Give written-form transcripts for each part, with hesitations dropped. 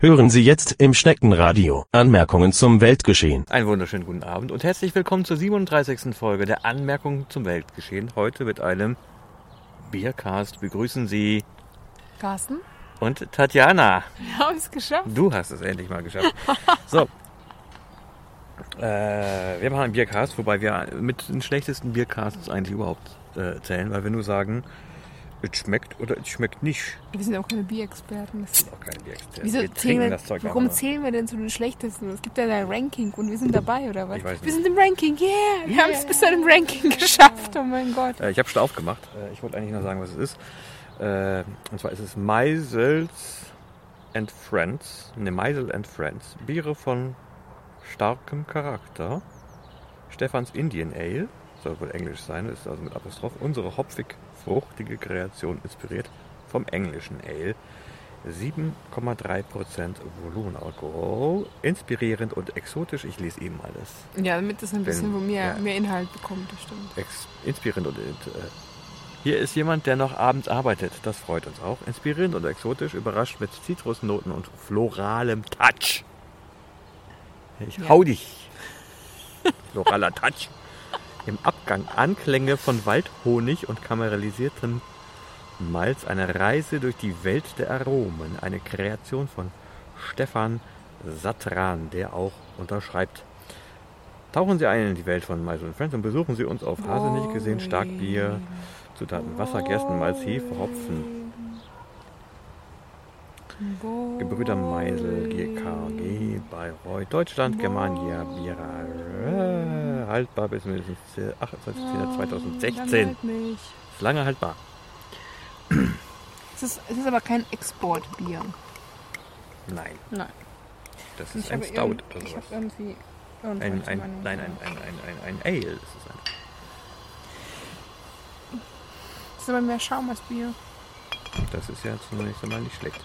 Hören Sie jetzt im Schneckenradio Anmerkungen zum Weltgeschehen. Einen wunderschönen guten Abend und herzlich willkommen zur 37. Folge der Anmerkungen zum Weltgeschehen. Heute mit einem Biercast begrüßen Sie Carsten und Tatjana. Wir haben es geschafft. Du hast es endlich mal geschafft. So, wir machen einen Biercast, wobei wir mit den schlechtesten Biercasts eigentlich überhaupt zählen, weil wir nur sagen, es schmeckt oder es schmeckt nicht. Wir sind auch keine Bierexperten. Wir sind auch keine Bierexperten. Wieso Wir trinken das Zeug warum auch zählen wir denn zu den schlechtesten? Es gibt ja ein Ranking und wir sind dabei, oder was? Ich weiß nicht. Wir sind im Ranking, yeah! Wir haben es bis zu einem Ranking geschafft, oh mein Gott. Ich habe schon aufgemacht. Ich wollte eigentlich noch sagen, was es ist. Und zwar ist es Meisels and Friends. Ne, Meisel and Friends. Biere von starkem Charakter. Stephans Indian Ale. Soll wohl Englisch sein, ist also mit Apostroph. Unsere hopfig-fruchtige Kreation inspiriert vom englischen Ale. 7,3% Volumenalkohol. Inspirierend und exotisch. Ich lese eben alles. Ja, damit es ein bisschen mehr Inhalt bekommt, das stimmt. Inspirierend und hier ist jemand, der noch abends arbeitet. Das freut uns auch. Inspirierend und exotisch, überrascht mit Zitrusnoten und floralem Touch. Ich hau dich. Floraler Touch. Im Abgang Anklänge von Waldhonig und karamellisiertem Malz. Eine Reise durch die Welt der Aromen. Eine Kreation von Stefan Satran, der auch unterschreibt. Tauchen Sie ein in die Welt von Meisel & Friends und besuchen Sie uns auf Hase nicht gesehen, Starkbier, Zutaten Wasser, Gerstenmalz, Hefe, Hopfen. Gebrüder Meisel, GKG, Bayreuth, Deutschland, Germania, Bierer, haltbar bis mindestens 28.10.2016. Ist lange haltbar. Es ist aber kein Exportbier. Nein. Nein. Das ist ein Stout oder Ich sowas. habe irgendwie... Ein Ale ist es ein. Das ist aber mehr Schaum als Bier. Das ist ja zunächst einmal nicht schlecht.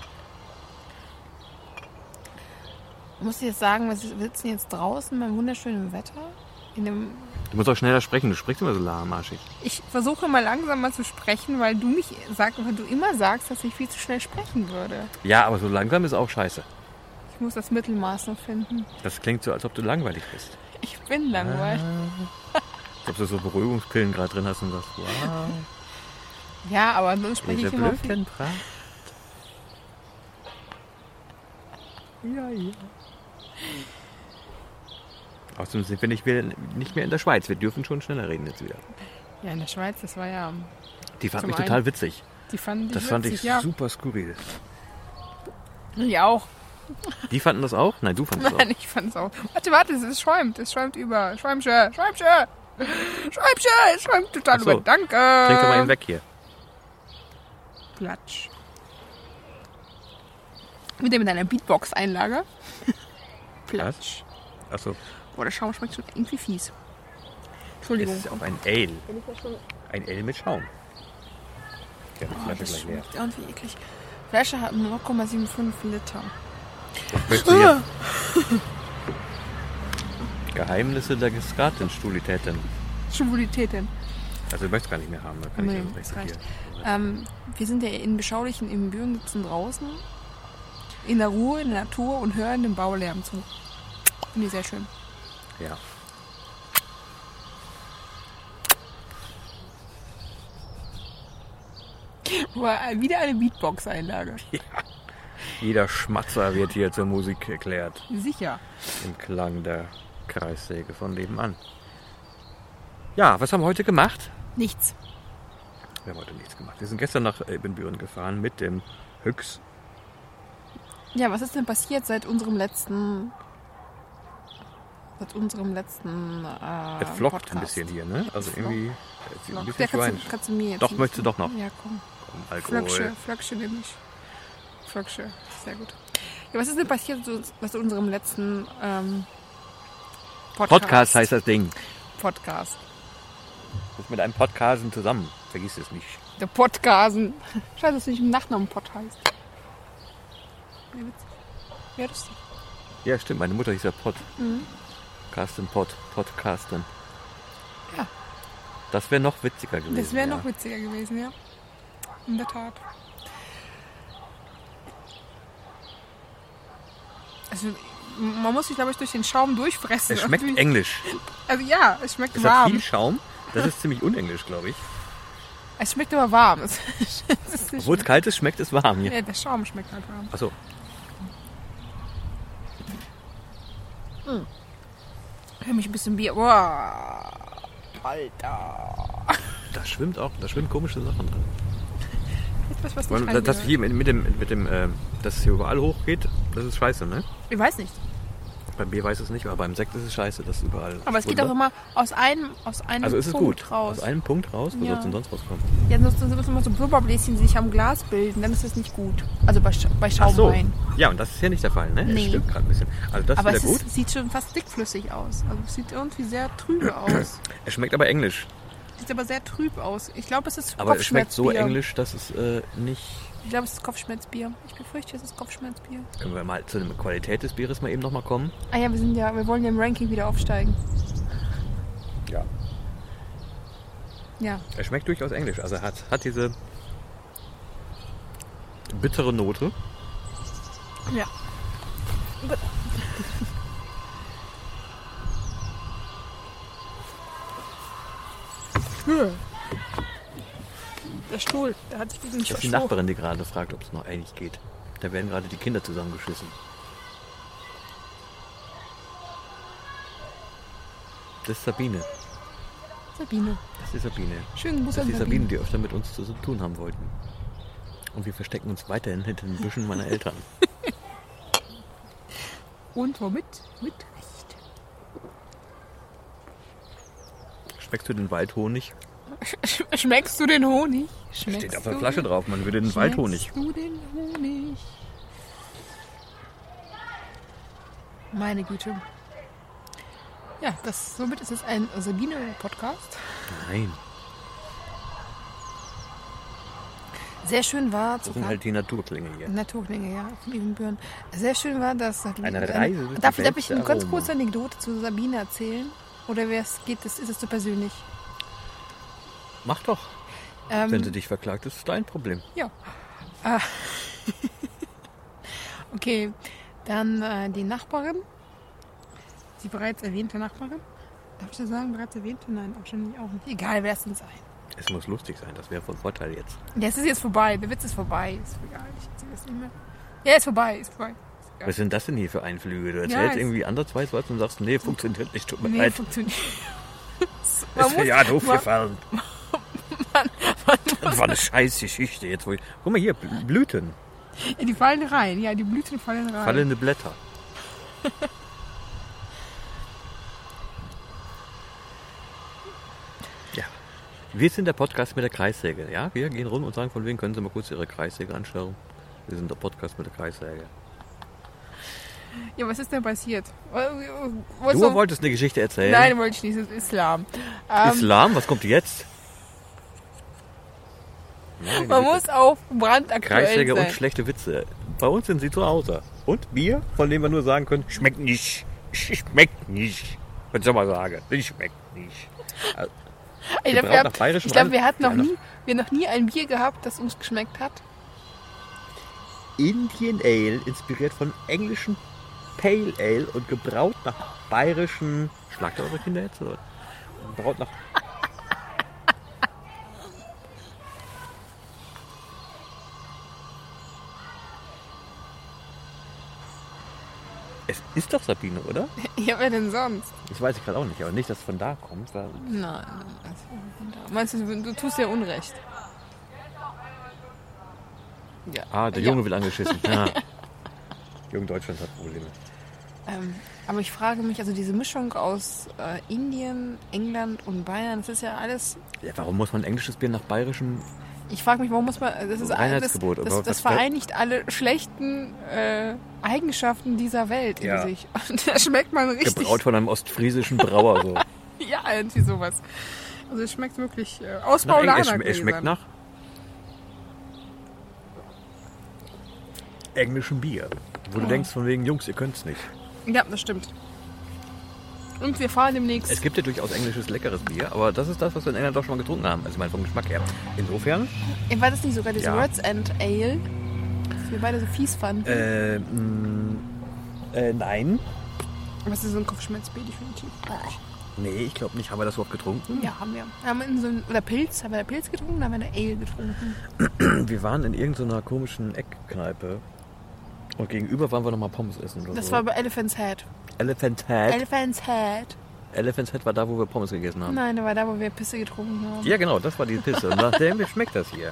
Muss ich jetzt sagen, wir sitzen jetzt draußen beim wunderschönen Wetter. Du musst auch schneller sprechen, du sprichst immer so lahmarschig. Ich versuche mal langsamer zu sprechen, weil du immer sagst, dass ich viel zu schnell sprechen würde. Ja, aber so langsam ist auch scheiße. Ich muss das Mittelmaß noch finden. Das klingt so, als ob du langweilig bist. Ich bin langweilig. Als ob du so Beruhigungspillen gerade drin hast und sagst, wow. Ja, aber sonst spreche Diese ich immer viel. Blödchenpracht. Ja. Außerdem sind wir nicht mehr in der Schweiz. Wir dürfen schon schneller reden jetzt wieder. Ja, in der Schweiz, das war ja... Die fand mich total witzig. Fand ich ja. super skurril. Ich auch. Die fanden das auch? Nein, du fandest es auch. Nein, ich fand es auch. Warte, es schäumt über. Schäumsche. Es schäumt total über. Danke. Trink doch mal eben weg hier. Platsch. Wieder mit einer Beatbox-Einlage. Platsch. Achso. Boah, der Schaum schmeckt schon irgendwie fies. Entschuldigung. Das ist auch ein Ale. Ein Ale mit Schaum. Ja, die Flasche Das gleich leer. schmeckt irgendwie eklig. Flasche hat 0,75 Liter. Was möchtest du hier? Geheimnisse der Skatenstulitäten. Schwulitäten. Also du möchtest gar nicht mehr haben. Da kann Nee, ich das das reicht. hier. Wir sind ja in beschaulichen Ibbenbüren, sitzen draußen, in der Ruhe, in der Natur und hören dem Baulärm zu. Finde ich sehr schön. Ja. War wieder eine Beatbox-Einlage. Ja. Jeder Schmatzer wird hier zur Musik erklärt. Sicher. Im Klang der Kreissäge von nebenan. Ja, was haben wir heute gemacht? Nichts. Wir haben heute nichts gemacht. Wir sind gestern nach Ibbenbüren gefahren mit dem Höchst. Ja, was ist denn passiert seit unserem letzten Es flockt Podcast? ein bisschen hier, ne? Also irgendwie ein bisschen Ja, schweinisch. kannst du mir jetzt Doch, nicht- möchtest du doch noch. Ja, komm. Alkohol. Flöcksche nehme ich. Flöcksche, sehr gut. Ja, was ist denn passiert seit unserem letzten Podcast heißt das Ding. Podcast. Das ist mit einem Podcasten zusammen. Vergiss es nicht. Der Podcasten. Scheiße, dass du nicht im Nachnamen Pod heißt. Ja, witzig. Ja, das ist Ja, stimmt. Meine Mutter hieß ja Pod. Mhm. Carsten Podcasten. Ja. Das wäre noch witziger gewesen. Das wäre ja. noch witziger gewesen, ja. In der Tat. Also, man muss sich, glaube ich, durch den Schaum durchfressen. Es schmeckt irgendwie. englisch. Also ja, es schmeckt Es hat warm. viel Schaum. Das ist ziemlich unenglisch, glaube ich. Es schmeckt aber warm. Es ist nicht Obwohl es kalt ist, schmeckt es warm hier. ja, der Schaum schmeckt halt warm. Achso. Ich mich ein bisschen Bier. Boah. Alter. Da schwimmt komische Sachen drin. Etwas, was Weil nicht das reingehört. hier mit dem, dass es hier überall hochgeht, das ist scheiße, ne? Ich weiß nicht. Beim Bier weiß es nicht, aber beim Sekt ist es scheiße, dass es überall. Aber es geht auch immer aus einem Also ist es Punkt gut. raus. Aus einem Punkt raus, wo Ja. soll es denn sonst rauskommen? Ja, sonst müssen immer so Blubberbläschen, die sich am Glas bilden, dann ist das nicht gut. Also bei Ach so. Schaumwein. Ja, und das ist hier nicht der Fall, ne? Nee. Es stimmt gerade ein bisschen. Also das Aber ist es wieder gut. sieht schon fast dickflüssig aus. Also es sieht irgendwie sehr trübe aus. Es schmeckt aber englisch. Sieht aber sehr trüb aus. Ich glaube, es ist Aber es schmeckt so Kopfschmerzbier. englisch, dass es nicht... Ich glaube, es ist Kopfschmerzbier. Ich befürchte, es ist Kopfschmerzbier. Können wir mal zu der Qualität des Bieres mal eben nochmal kommen? Ah ja, wir wollen ja im Ranking wieder aufsteigen. Ja. Ja. Er schmeckt durchaus englisch. Also er hat diese bittere Note. Ja. Gut. Der Stuhl, der hat sich gegen mich Das ist die verschoben. Nachbarin, die gerade fragt, ob es noch eigentlich geht. Da werden gerade die Kinder zusammengeschissen. Das ist Sabine. Sabine. Das ist Sabine. Schönen Gruß Das an ist die Sabine. Sabine, die öfter mit uns zu tun haben wollten. Und wir verstecken uns weiterhin hinter den Büschen meiner Eltern. Und womit? Mit Recht. Schmeckst du den Waldhonig? Schmeckst du den Honig? Schmeckst Steht auf der du Flasche den- drauf, man würde den Waldhonig. Schmeckst du den Honig? Meine Güte. Ja, somit ist es ein Sabine-Podcast. Nein, Sehr schön war das sind halt die Naturklinge hier. Naturklinge, ja, von Ibbenbüren. Sehr schön war, dass Eine Reise durch die darf Welt ich der eine ganz Aromen. kurze Anekdote zu Sabine erzählen? Oder ist es zu persönlich? Mach doch. Ähm, Wenn sie dich verklagt, ist es dein Problem. Ja. Okay, dann die Nachbarin. Die bereits erwähnte Nachbarin. Darf ich das sagen? Bereits erwähnte? Nein, wahrscheinlich auch nicht. Egal, wer es denn sein. Es muss lustig sein, das wäre von Vorteil jetzt. Ja, es ist jetzt vorbei. Der Witz ist vorbei. Ist egal. Ich erzähle es nicht mehr. Ja, ist vorbei. Ist vorbei. Ja. Was sind das denn hier für Einflüge? Du Ja, erzählst es- irgendwie andersweise was und sagst, nee, funktioniert nicht, tut mir Nee, leid. funktioniert. Ist mir ja doof man- gefallen. Das war eine scheiß Geschichte jetzt. Guck mal hier, Blüten, Ja, die fallen rein. Ja, die Blüten fallen rein. fallende Blätter. Ja, wir sind der Podcast mit der Kreissäge. Ja, wir gehen rum und sagen, von wem können Sie mal kurz Ihre Kreissäge anschauen. Wir sind der Podcast mit der Kreissäge. Ja, was ist denn passiert? Du wolltest eine Geschichte erzählen. Nein, wollte ich nicht. Das ist Islam. Islam, was kommt jetzt? Nein, Man bitte. muss auf brandaktuell Kreissäge sein. und schlechte Witze. Bei uns sind sie zu Hause. Und Bier, von dem wir nur sagen können, schmeckt nicht. Schmeckt nicht. Was soll man sagen? Schmeckt nicht. Also, Ich glaube, gebraut nach bayerischem wir hatten Wein. noch nie ein Bier gehabt, das uns geschmeckt hat. Indian Ale, inspiriert von englischen Pale Ale und gebraut nach bayerischen... Schlagt ihr eure Kinder jetzt? Oder? Gebraut nach... Es ist doch Sabine, oder? Ja, wer denn sonst? Das weiß ich gerade auch nicht, aber nicht, dass es von da kommt. Weil Nein. Meinst du, du tust ja Unrecht? Ja. der Ja. Junge will angeschissen. Ja. Jung Deutschland hat Probleme. Aber ich frage mich, also diese Mischung aus Indien, England und Bayern, das ist ja alles. Ja, warum muss man englisches Bier nach bayerischem... Ich frage mich, warum muss man. Das ist Reinheitsgebot, aber das was- vereinigt alle schlechten Eigenschaften dieser Welt Ja. in sich. Und da schmeckt man richtig. Gebraut von einem ostfriesischen Brauer. So. Ja, irgendwie sowas. Also es schmeckt wirklich aus Na, Paulaner. es schmeckt nach englischem Bier. Wo du denkst von wegen, Jungs, ihr könnt's nicht. Ja, das stimmt. Und wir fahren demnächst. Es gibt ja durchaus englisches, leckeres Bier, aber das ist das, was wir in England doch schon mal getrunken haben. Also ich meine vom Geschmack her. Insofern, War das nicht sogar das Ja. Words End Ale? Das wir beide so fies fanden. Nein. Aber es ist so ein Kopfschmerzbier, definitiv. Nee, ich glaube nicht. Haben wir das überhaupt getrunken? Ja, haben wir. Haben wir oder Pilz. Haben wir Pilz getrunken, dann haben wir eine Ale getrunken. Wir waren in irgendeiner komischen Eckkneipe. Und gegenüber waren wir nochmal Pommes essen. Oder Das so. war bei Elephant's Head. Elephant's Head. Elephant's Head. Elephant's Head war da, wo wir Pommes gegessen haben. Nein, da war da, wo wir Pisse getrunken haben. Ja, genau, das war die Pisse. Und nachdem schmeckt das hier.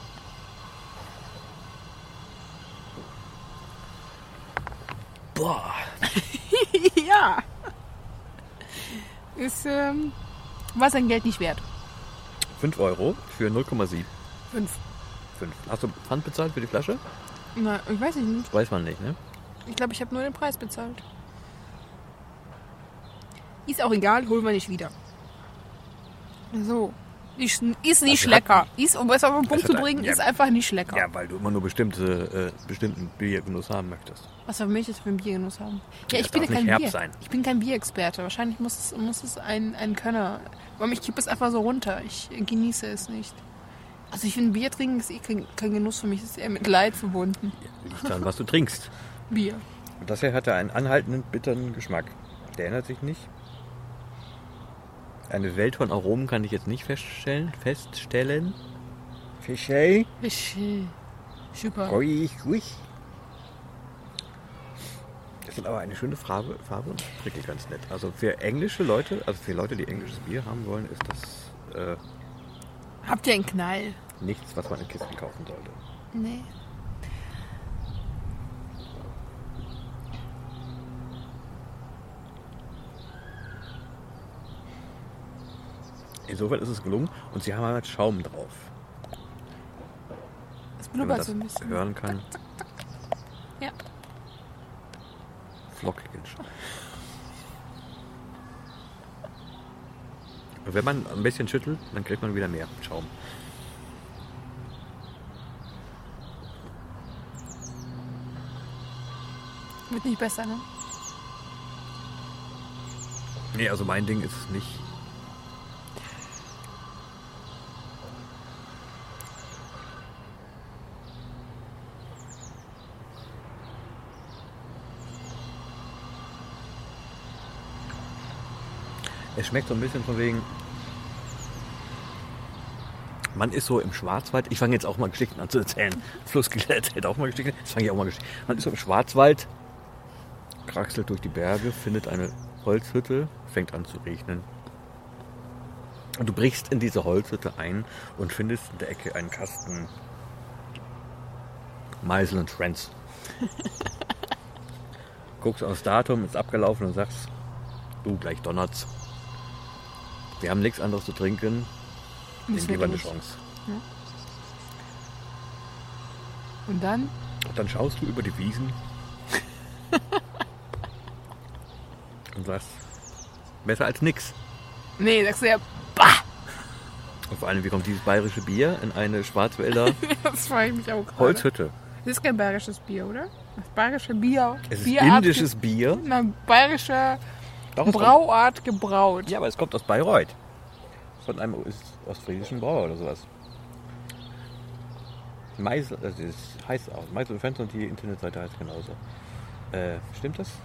Boah. Ja. Ist, war sein Geld nicht wert. 5 Euro für 0,7. 5. Hast du Pfand bezahlt für die Flasche? Na, ich weiß nicht. Weiß man nicht, ne? Ich glaube, ich habe nur den Preis bezahlt. Ist auch egal, holen wir nicht wieder. So. Ist nicht lecker. Um es auf den Punkt zu bringen, ist einfach nicht lecker. Ja, weil du immer nur bestimmten Biergenuss haben möchtest. Was soll ich jetzt für ein Biergenuss haben? Ja, ich Das bin ja darf kein nicht herb Bier. sein. Ich bin kein Bierexperte. Wahrscheinlich muss es ein Könner. Weil ich kippe es einfach so runter. Ich genieße es nicht. Also ich finde, Bier trinken ist kein Genuss für mich. Das ist eher mit Leid verbunden. Liegt daran, was du trinkst. Bier. Und das hier hatte einen anhaltenden, bitteren Geschmack. Der ändert sich nicht. Eine Welt von Aromen kann ich jetzt nicht feststellen. Fische. Super. Ruhig. Das ist aber eine schöne Farbe und wirklich ganz nett. Also für englische Leute, also für Leute, die englisches Bier haben wollen, ist das Habt ihr einen Knall? nichts, was man in Kisten kaufen sollte. Nee. Insofern ist es gelungen und sie haben halt Schaum drauf. Es Wenn man blubbert das so ein bisschen. hören kann. Ja. Flockigen Schaum. Und wenn man ein bisschen schüttelt, dann kriegt man wieder mehr Schaum. Wird nicht besser, ne? Nee, also mein Ding ist es nicht. Es schmeckt so ein bisschen von wegen. Man ist so im Schwarzwald. Ich fange jetzt auch mal Geschichten an zu erzählen. Flussgiller erzählt auch mal Geschichten. Jetzt fange ich auch mal Geschichten. Man ist so im Schwarzwald, kraxelt durch die Berge, findet eine Holzhütte, fängt an zu regnen. Und du brichst in diese Holzhütte ein und findest in der Ecke einen Kasten Meisel und Friends. Guckst aufs Datum, ist abgelaufen und sagst, du, gleich donnert's. Wir haben nichts anderes zu trinken. Dem geben wir eine Chance. Ja. Und dann? Und dann schaust du über die Wiesen und sagst, besser als nix. Nee, sagst du ja, bah! Und vor allem, wie kommt dieses bayerische Bier in eine Schwarzwälder Das frage ich mich auch gerade. Holzhütte? Das ist kein bayerisches Bier, oder? Das bayerische Bier. Es ist Bierart indisches Bier. Na, bayerische Doch, es Brauart gebraut. kommt, ja, aber es kommt aus Bayreuth. Von einem ostfriesischen Brauer oder sowas. Meisel, also das heißt auch, Meisel und Friends und die Internetseite heißt genauso. Stimmt das?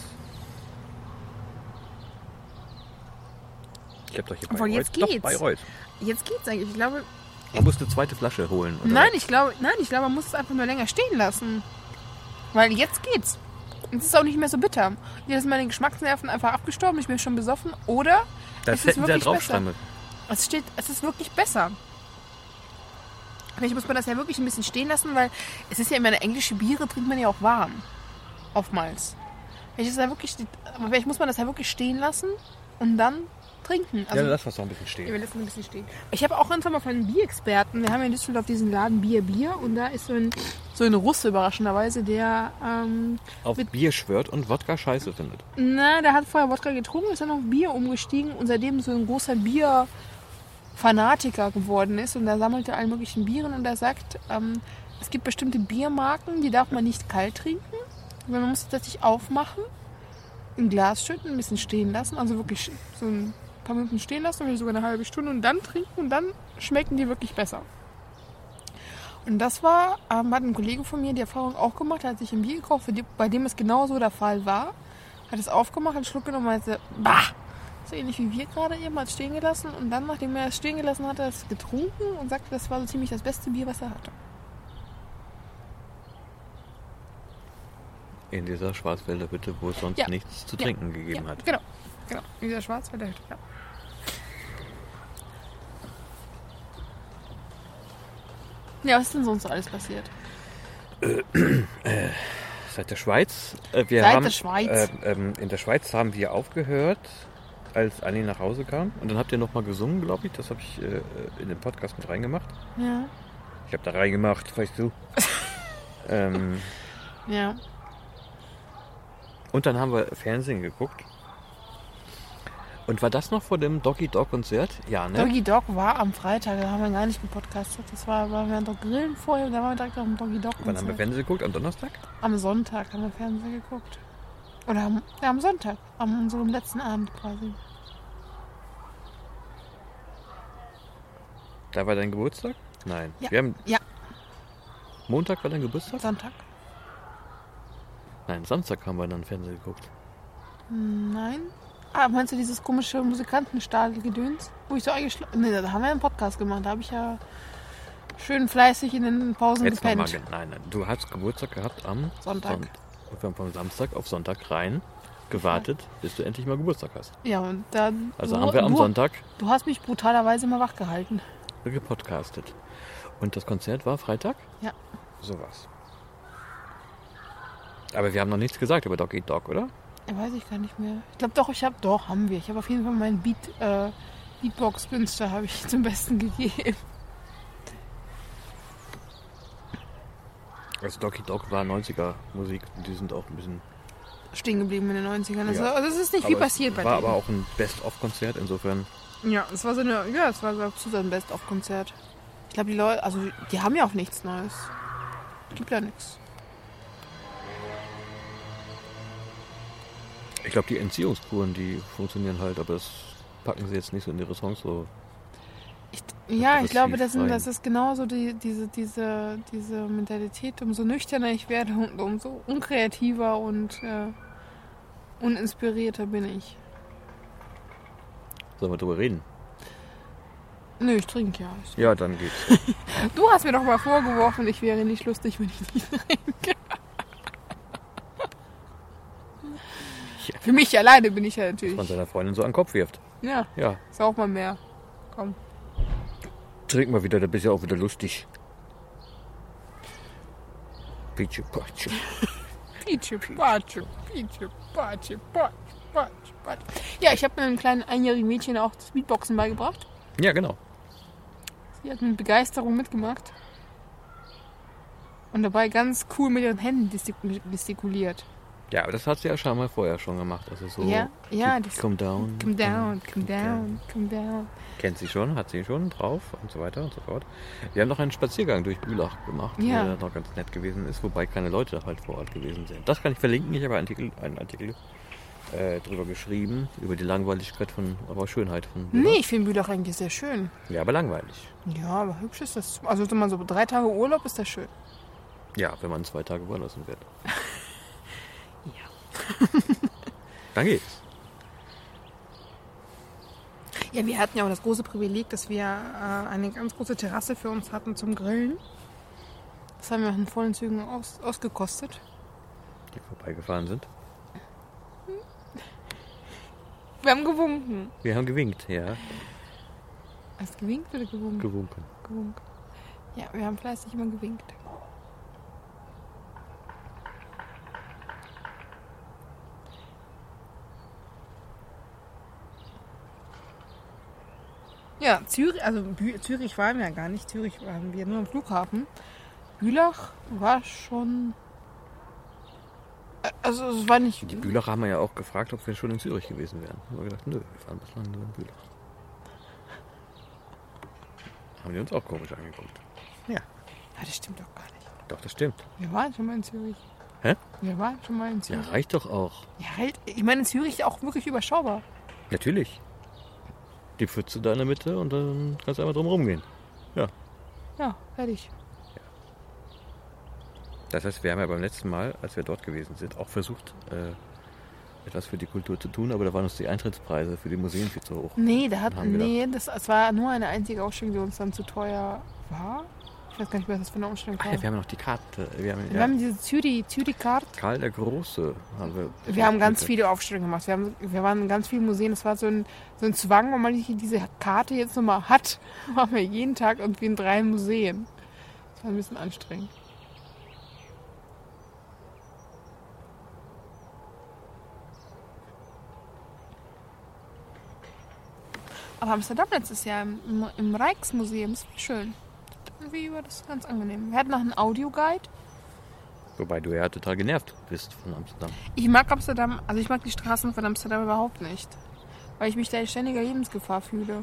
Ich hab doch hier Obwohl, Bayreuth. jetzt geht's. Doch, Bayreuth. Jetzt geht's eigentlich. Ich glaube, Man muss eine zweite Flasche holen. Oder? Nein, ich glaube, man muss es einfach nur länger stehen lassen. Weil jetzt geht's. Es ist auch nicht mehr so bitter. Jetzt sind meine Geschmacksnerven einfach abgestorben, ich bin schon besoffen. Oder Das es ist hätten sie ja wirklich drauf besser. stammelt. Es ist wirklich besser. Vielleicht muss man das ja wirklich ein bisschen stehen lassen, weil es ist ja immer, englische Biere trinkt man ja auch warm. Oftmals. Vielleicht muss man das ja wirklich stehen lassen und dann trinken. Ja, dann lass was noch ein bisschen Ja, stehen. wir lassen ein bisschen stehen. Ich habe auch einfach mal von einem Bierexperten, wir haben ja in Düsseldorf diesen Laden Bier und da ist so ein Russe überraschenderweise, der Auf Bier schwört und Wodka scheiße findet. der hat vorher Wodka getrunken, ist dann auf Bier umgestiegen und seitdem so ein großer Bierfanatiker geworden ist und da sammelt er alle möglichen Bieren und er sagt, es gibt bestimmte Biermarken, die darf man nicht kalt trinken, sondern man muss es tatsächlich aufmachen, ein Glas schütten, ein bisschen stehen lassen, also wirklich so ein paar Minuten stehen lassen, vielleicht sogar eine halbe Stunde und dann trinken und dann schmecken die wirklich besser. Und das war, hat ein Kollege von mir die Erfahrung auch gemacht, er hat sich ein Bier gekauft, bei dem es genauso der Fall war. Hat es aufgemacht, hat einen Schluck genommen und meinte, bah! So ähnlich wie wir gerade eben, hat es stehen gelassen. Und dann, nachdem er es stehen gelassen hat, hat er es getrunken und sagte, das war so ziemlich das beste Bier, was er hatte. In dieser Schwarzwälder Hütte, wo es sonst nichts zu trinken gegeben hat. Genau. In dieser Schwarzwälder Hütte, ja. Ja, was ist denn sonst so alles passiert? Seit der Schweiz? Der Schweiz. In der Schweiz haben wir aufgehört, als Anni nach Hause kam. Und dann habt ihr nochmal gesungen, glaube ich. Das habe ich in den Podcast mit reingemacht. Ja. Ich habe da reingemacht, weißt du. Ja. Und dann haben wir Fernsehen geguckt. Und war das noch vor dem Doggy Dog Konzert? Ja, ne? Doggy Dog war am Freitag, da haben wir gar nicht gepodcastet. Das waren wir doch grillen vorher und dann waren wir direkt auf dem Doggy Dog Konzert. Wann haben wir Fernsehen geguckt? Am Donnerstag? Am Sonntag haben wir Fernsehen geguckt. Oder am Sonntag, an unserem letzten Abend quasi. Da war dein Geburtstag? Nein. Ja. Montag war dein Geburtstag? Sonntag. Nein, Samstag haben wir dann Fernsehen geguckt. Nein. Meinst du dieses komische Musikantenstadel-Gedöns? Wo ich so eingeschlafen... Nee, da haben wir einen Podcast gemacht. Da habe ich ja schön fleißig in den Pausen Jetzt gepennt. Nein. Du hast Geburtstag gehabt am Sonntag. Und wir haben vom Samstag auf Sonntag rein gewartet, bis du endlich mal Geburtstag hast. Ja, und dann... Also haben wir am Sonntag... Du hast mich brutalerweise mal wach gehalten. Gepodcastet. Und das Konzert war Freitag? Ja. Sowas. Aber wir haben noch nichts gesagt über Doggy Dog, oder? Ja, weiß ich gar nicht mehr. Ich glaube doch, haben wir. Ich habe auf jeden Fall meinen Beatbox-Künstler habe ich zum Besten gegeben. Also Doggy Dog war 90er Musik und die sind auch ein bisschen stehen geblieben in den 90ern. Ja. Also es ist nicht viel passiert bei denen. War aber auch ein Best-of-Konzert, insofern. Ja, es war so ein Best-of-Konzert. Ich glaube, die Leute, also die haben ja auch nichts Neues. Gibt ja nichts. Ich glaube, die Entziehungskuren, die funktionieren halt, aber das packen sie jetzt nicht so in ihre Songs so. Ich glaube, das ist genauso diese Mentalität. Umso nüchterner ich werde, umso unkreativer und uninspirierter bin ich. Sollen wir drüber reden? Nö, ich trinke ja. Ja, dann geht's. Du hast mir doch mal vorgeworfen, ich wäre nicht lustig, wenn ich nicht trinke. Ja. Für mich alleine bin ich ja natürlich. Von seiner Freundin so an den Kopf wirft. Ja. Ist auch mal mehr. Komm. Trink mal wieder, da bist du ja auch wieder lustig. Pietsche, Patsche. Pietsche, Patsche, Pietsche, Patsche, Patsche, Patsche. Ja, ich habe einem kleinen einjährigen Mädchen auch das Beatboxen beigebracht. Ja, genau. Sie hat mit Begeisterung mitgemacht. Und dabei ganz cool mit ihren Händen gestikuliert. Ja, aber das hat sie ja schon mal vorher schon gemacht. Also so. Ja, das. Come down. Come down, come down, come down. Kennt sie schon, hat sie schon drauf und so weiter und so fort. Wir haben noch einen Spaziergang durch Bülach gemacht, der noch ganz nett gewesen ist, wobei keine Leute halt vor Ort gewesen sind. Das kann ich verlinken. Ich habe einen Artikel drüber geschrieben, über die Langweiligkeit aber Schönheit von Bülach. Nee, ich finde Bülach eigentlich sehr schön. Ja, aber langweilig. Ja, aber hübsch ist das. Also wenn man so 3 Tage Urlaub ist das schön. Ja, wenn man 2 Tage überlassen wird. Ja. Dann geht's. Ja, wir hatten ja auch das große Privileg, dass wir eine ganz große Terrasse für uns hatten zum Grillen. Das haben wir in vollen Zügen ausgekostet. Die vorbeigefahren sind. Wir haben gewunken. Wir haben gewinkt, ja. Hast du gewinkt oder gewunken? Gewunken. Gewunken. Ja, wir haben fleißig immer gewinkt. Ja, Zürich, also Zürich waren wir ja gar nicht. Zürich waren wir nur am Flughafen. Bülach war schon... Also es war nicht... Die Bülacher haben wir ja auch gefragt, ob wir schon in Zürich gewesen wären. Haben wir gedacht, nö, wir fahren bislang nur in Bülach. Haben die uns auch komisch angeguckt. Ja, das stimmt doch gar nicht. Doch, das stimmt. Wir waren schon mal in Zürich. Hä? Wir waren schon mal in Zürich. Ja, reicht doch auch. Ja, halt. Ich meine, in Zürich ist auch wirklich überschaubar. Natürlich. Die Pfütze da in der Mitte und dann kannst du einmal drum rumgehen. Ja. Ja, fertig. Das heißt, wir haben ja beim letzten Mal, als wir dort gewesen sind, auch versucht, etwas für die Kultur zu tun, aber da waren uns die Eintrittspreise für die Museen viel zu hoch. Nee, es war nur eine einzige Ausstellung, die uns dann zu teuer war. Ich weiß gar nicht mehr, was das für eine Ausstellung war. Ja, wir haben noch die Karte. Wir haben diese Zürich-Karte. Karl der Große haben wir. Wir haben ganz viele Aufstellungen gemacht. Wir waren in ganz vielen Museen. Das war so ein Zwang, wenn man nicht diese Karte jetzt nochmal hat, waren wir jeden Tag irgendwie in 3 Museen. Das war ein bisschen anstrengend. Aber Amsterdam letztes Jahr im Rijksmuseum, das war schön. Irgendwie war das ganz angenehm. Wir hatten noch einen Audioguide. Wobei du ja total genervt bist von Amsterdam. Ich mag Amsterdam, also ich mag die Straßen von Amsterdam überhaupt nicht. Weil ich mich da in ständiger Lebensgefahr fühle.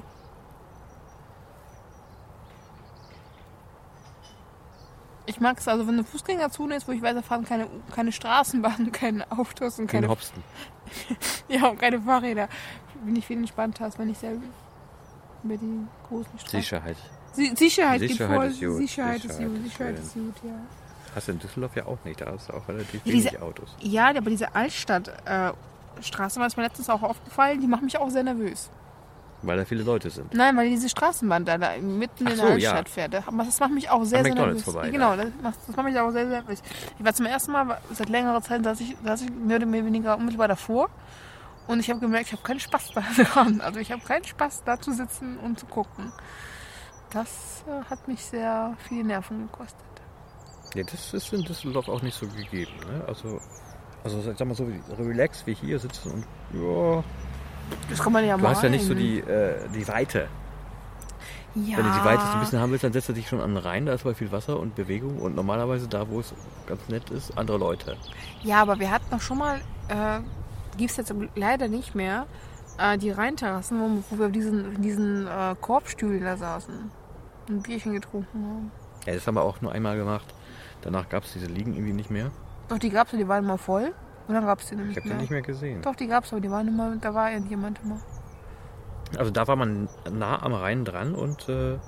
Ich mag es, also wenn eine Fußgängerzone ist, wo ich weiß, da fahren keine Straßenbahnen, keine Autos und keine Hopsten. Ja, und keine Fahrräder. Bin ich viel entspannter, als wenn ich selber über die großen Straßen... Sicherheit. Sicherheit geht vor. Ist gut. Sicherheit ist gut, ja. Hast du in Düsseldorf ja auch nicht, da hast du auch relativ wenig Autos. Ja, aber diese Altstadt-Straßenbahn ist mir letztens auch aufgefallen, die macht mich auch sehr nervös. Weil da viele Leute sind. Nein, weil diese Straßenbahn da mitten in der Altstadt fährt. Das macht mich auch sehr, sehr nervös. Vorbei, genau, das macht mich auch sehr, sehr nervös. Ich war zum ersten Mal, seit längerer Zeit, saß ich mehr oder weniger unmittelbar davor. Und ich habe gemerkt, ich habe keinen Spaß daran. Also ich habe keinen Spaß, da zu sitzen und zu gucken. Das hat mich sehr viele Nerven gekostet. Ja, das ist in Düsseldorf auch nicht so gegeben. Ne? Also sag mal so, relax wie hier sitzen und ja. Das kann man ja Du mal. hast ja nicht so die Weite. Ja. Wenn du die Weite so ein bisschen haben willst, dann setzt du dich schon an den Rhein, da ist aber viel Wasser und Bewegung und normalerweise da, wo es ganz nett ist, andere Leute. Ja, aber wir hatten doch schon mal, gibt es jetzt leider nicht mehr, die Rheinterrassen, wo wir auf diesen Korbstühlen da saßen und ein Bierchen getrunken haben. Ja, das haben wir auch nur einmal gemacht. Danach gab es diese Liegen irgendwie nicht mehr. Doch, die gab es, die waren immer voll. Und dann gab es die nämlich Ich habe die nicht mehr gesehen. Doch, die gab es, aber die waren immer, da war irgendjemand immer. Also da war man nah am Rhein dran und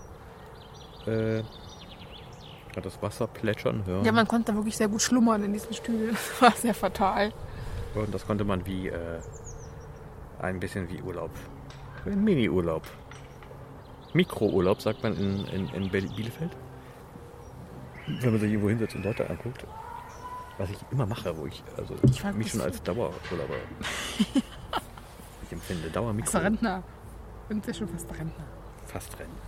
hat das Wasser plätschern hören. Ja, man konnte da wirklich sehr gut schlummern in diesen Stühlen. Das war sehr fatal. Und das konnte man wie ein bisschen wie Urlaub. Ein Mini-Urlaub. Mikrourlaub sagt man in Bielefeld. Wenn man sich irgendwo hinsetzt und Leute anguckt. Was ich immer mache, wo ich mich schon als Dauerurlauber ich empfinde. Dauermikro. Fast Rentner. Sind wir schon fast Rentner. Fast Rentner.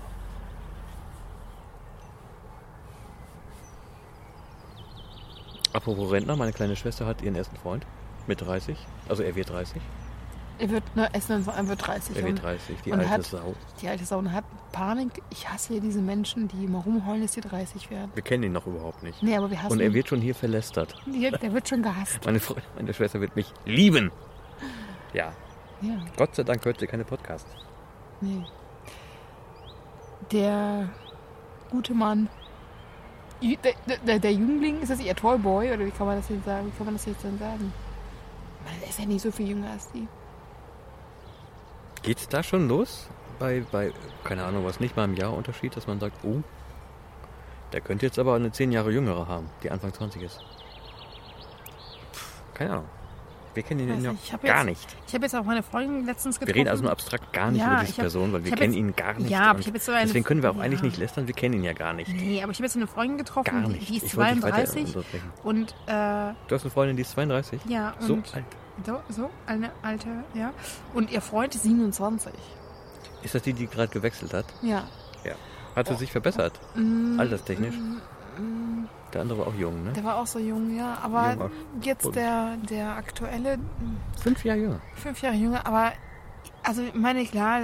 Apropos Rentner, meine kleine Schwester hat ihren ersten Freund mit 30. Also er wird 30. Er wird 30. Er wird 30, die und alte Sau. Die alte Sau. Und hat Panik. Ich hasse ja diese Menschen, die immer rumheulen, dass sie 30 werden. Wir kennen ihn noch überhaupt nicht. Nee, aber wir hassen Und er ihn. wird schon hier verlästert. Der wird schon gehasst. Meine Schwester wird mich lieben. Ja. Ja. Gott sei Dank hört sie keine Podcasts. Nee. Der gute Mann. Der Jüngling, ist das ihr Toyboy? Oder wie kann man das jetzt sagen? Wie kann man das jetzt dann sagen? Der ist ja nicht so viel jünger als die. Geht's da schon los? Bei, keine Ahnung, was nicht mal im Jahr Unterschied, dass man sagt, oh, der könnte jetzt aber eine 10 Jahre jüngere haben, die Anfang 20 ist. Keine Ahnung. Wir kennen ihn ja gar nicht. Ich habe jetzt auch meine Freundin letztens getroffen. Wir reden also nur abstrakt gar nicht über diese Person, weil wir kennen ihn gar nicht. Ja, aber ich habe jetzt so eine... Deswegen können wir auch eigentlich nicht lästern, wir kennen ihn ja gar nicht. Nee, aber ich habe jetzt eine Freundin getroffen, Gar nicht. die ist Ich wollte nicht 32 und... Du hast eine Freundin, die ist 32? Ja. So und alt? So eine alte, ja. Und ihr Freund ist 27. Ist das die gerade gewechselt hat? Ja. Ja. Hat sie sich verbessert? Alterstechnisch? Der andere war auch jung, ne? Der war auch so jung, ja. Aber Jung, jetzt der aktuelle... 5 Jahre jünger. 5 Jahre jünger, aber... Also, ich meine, klar...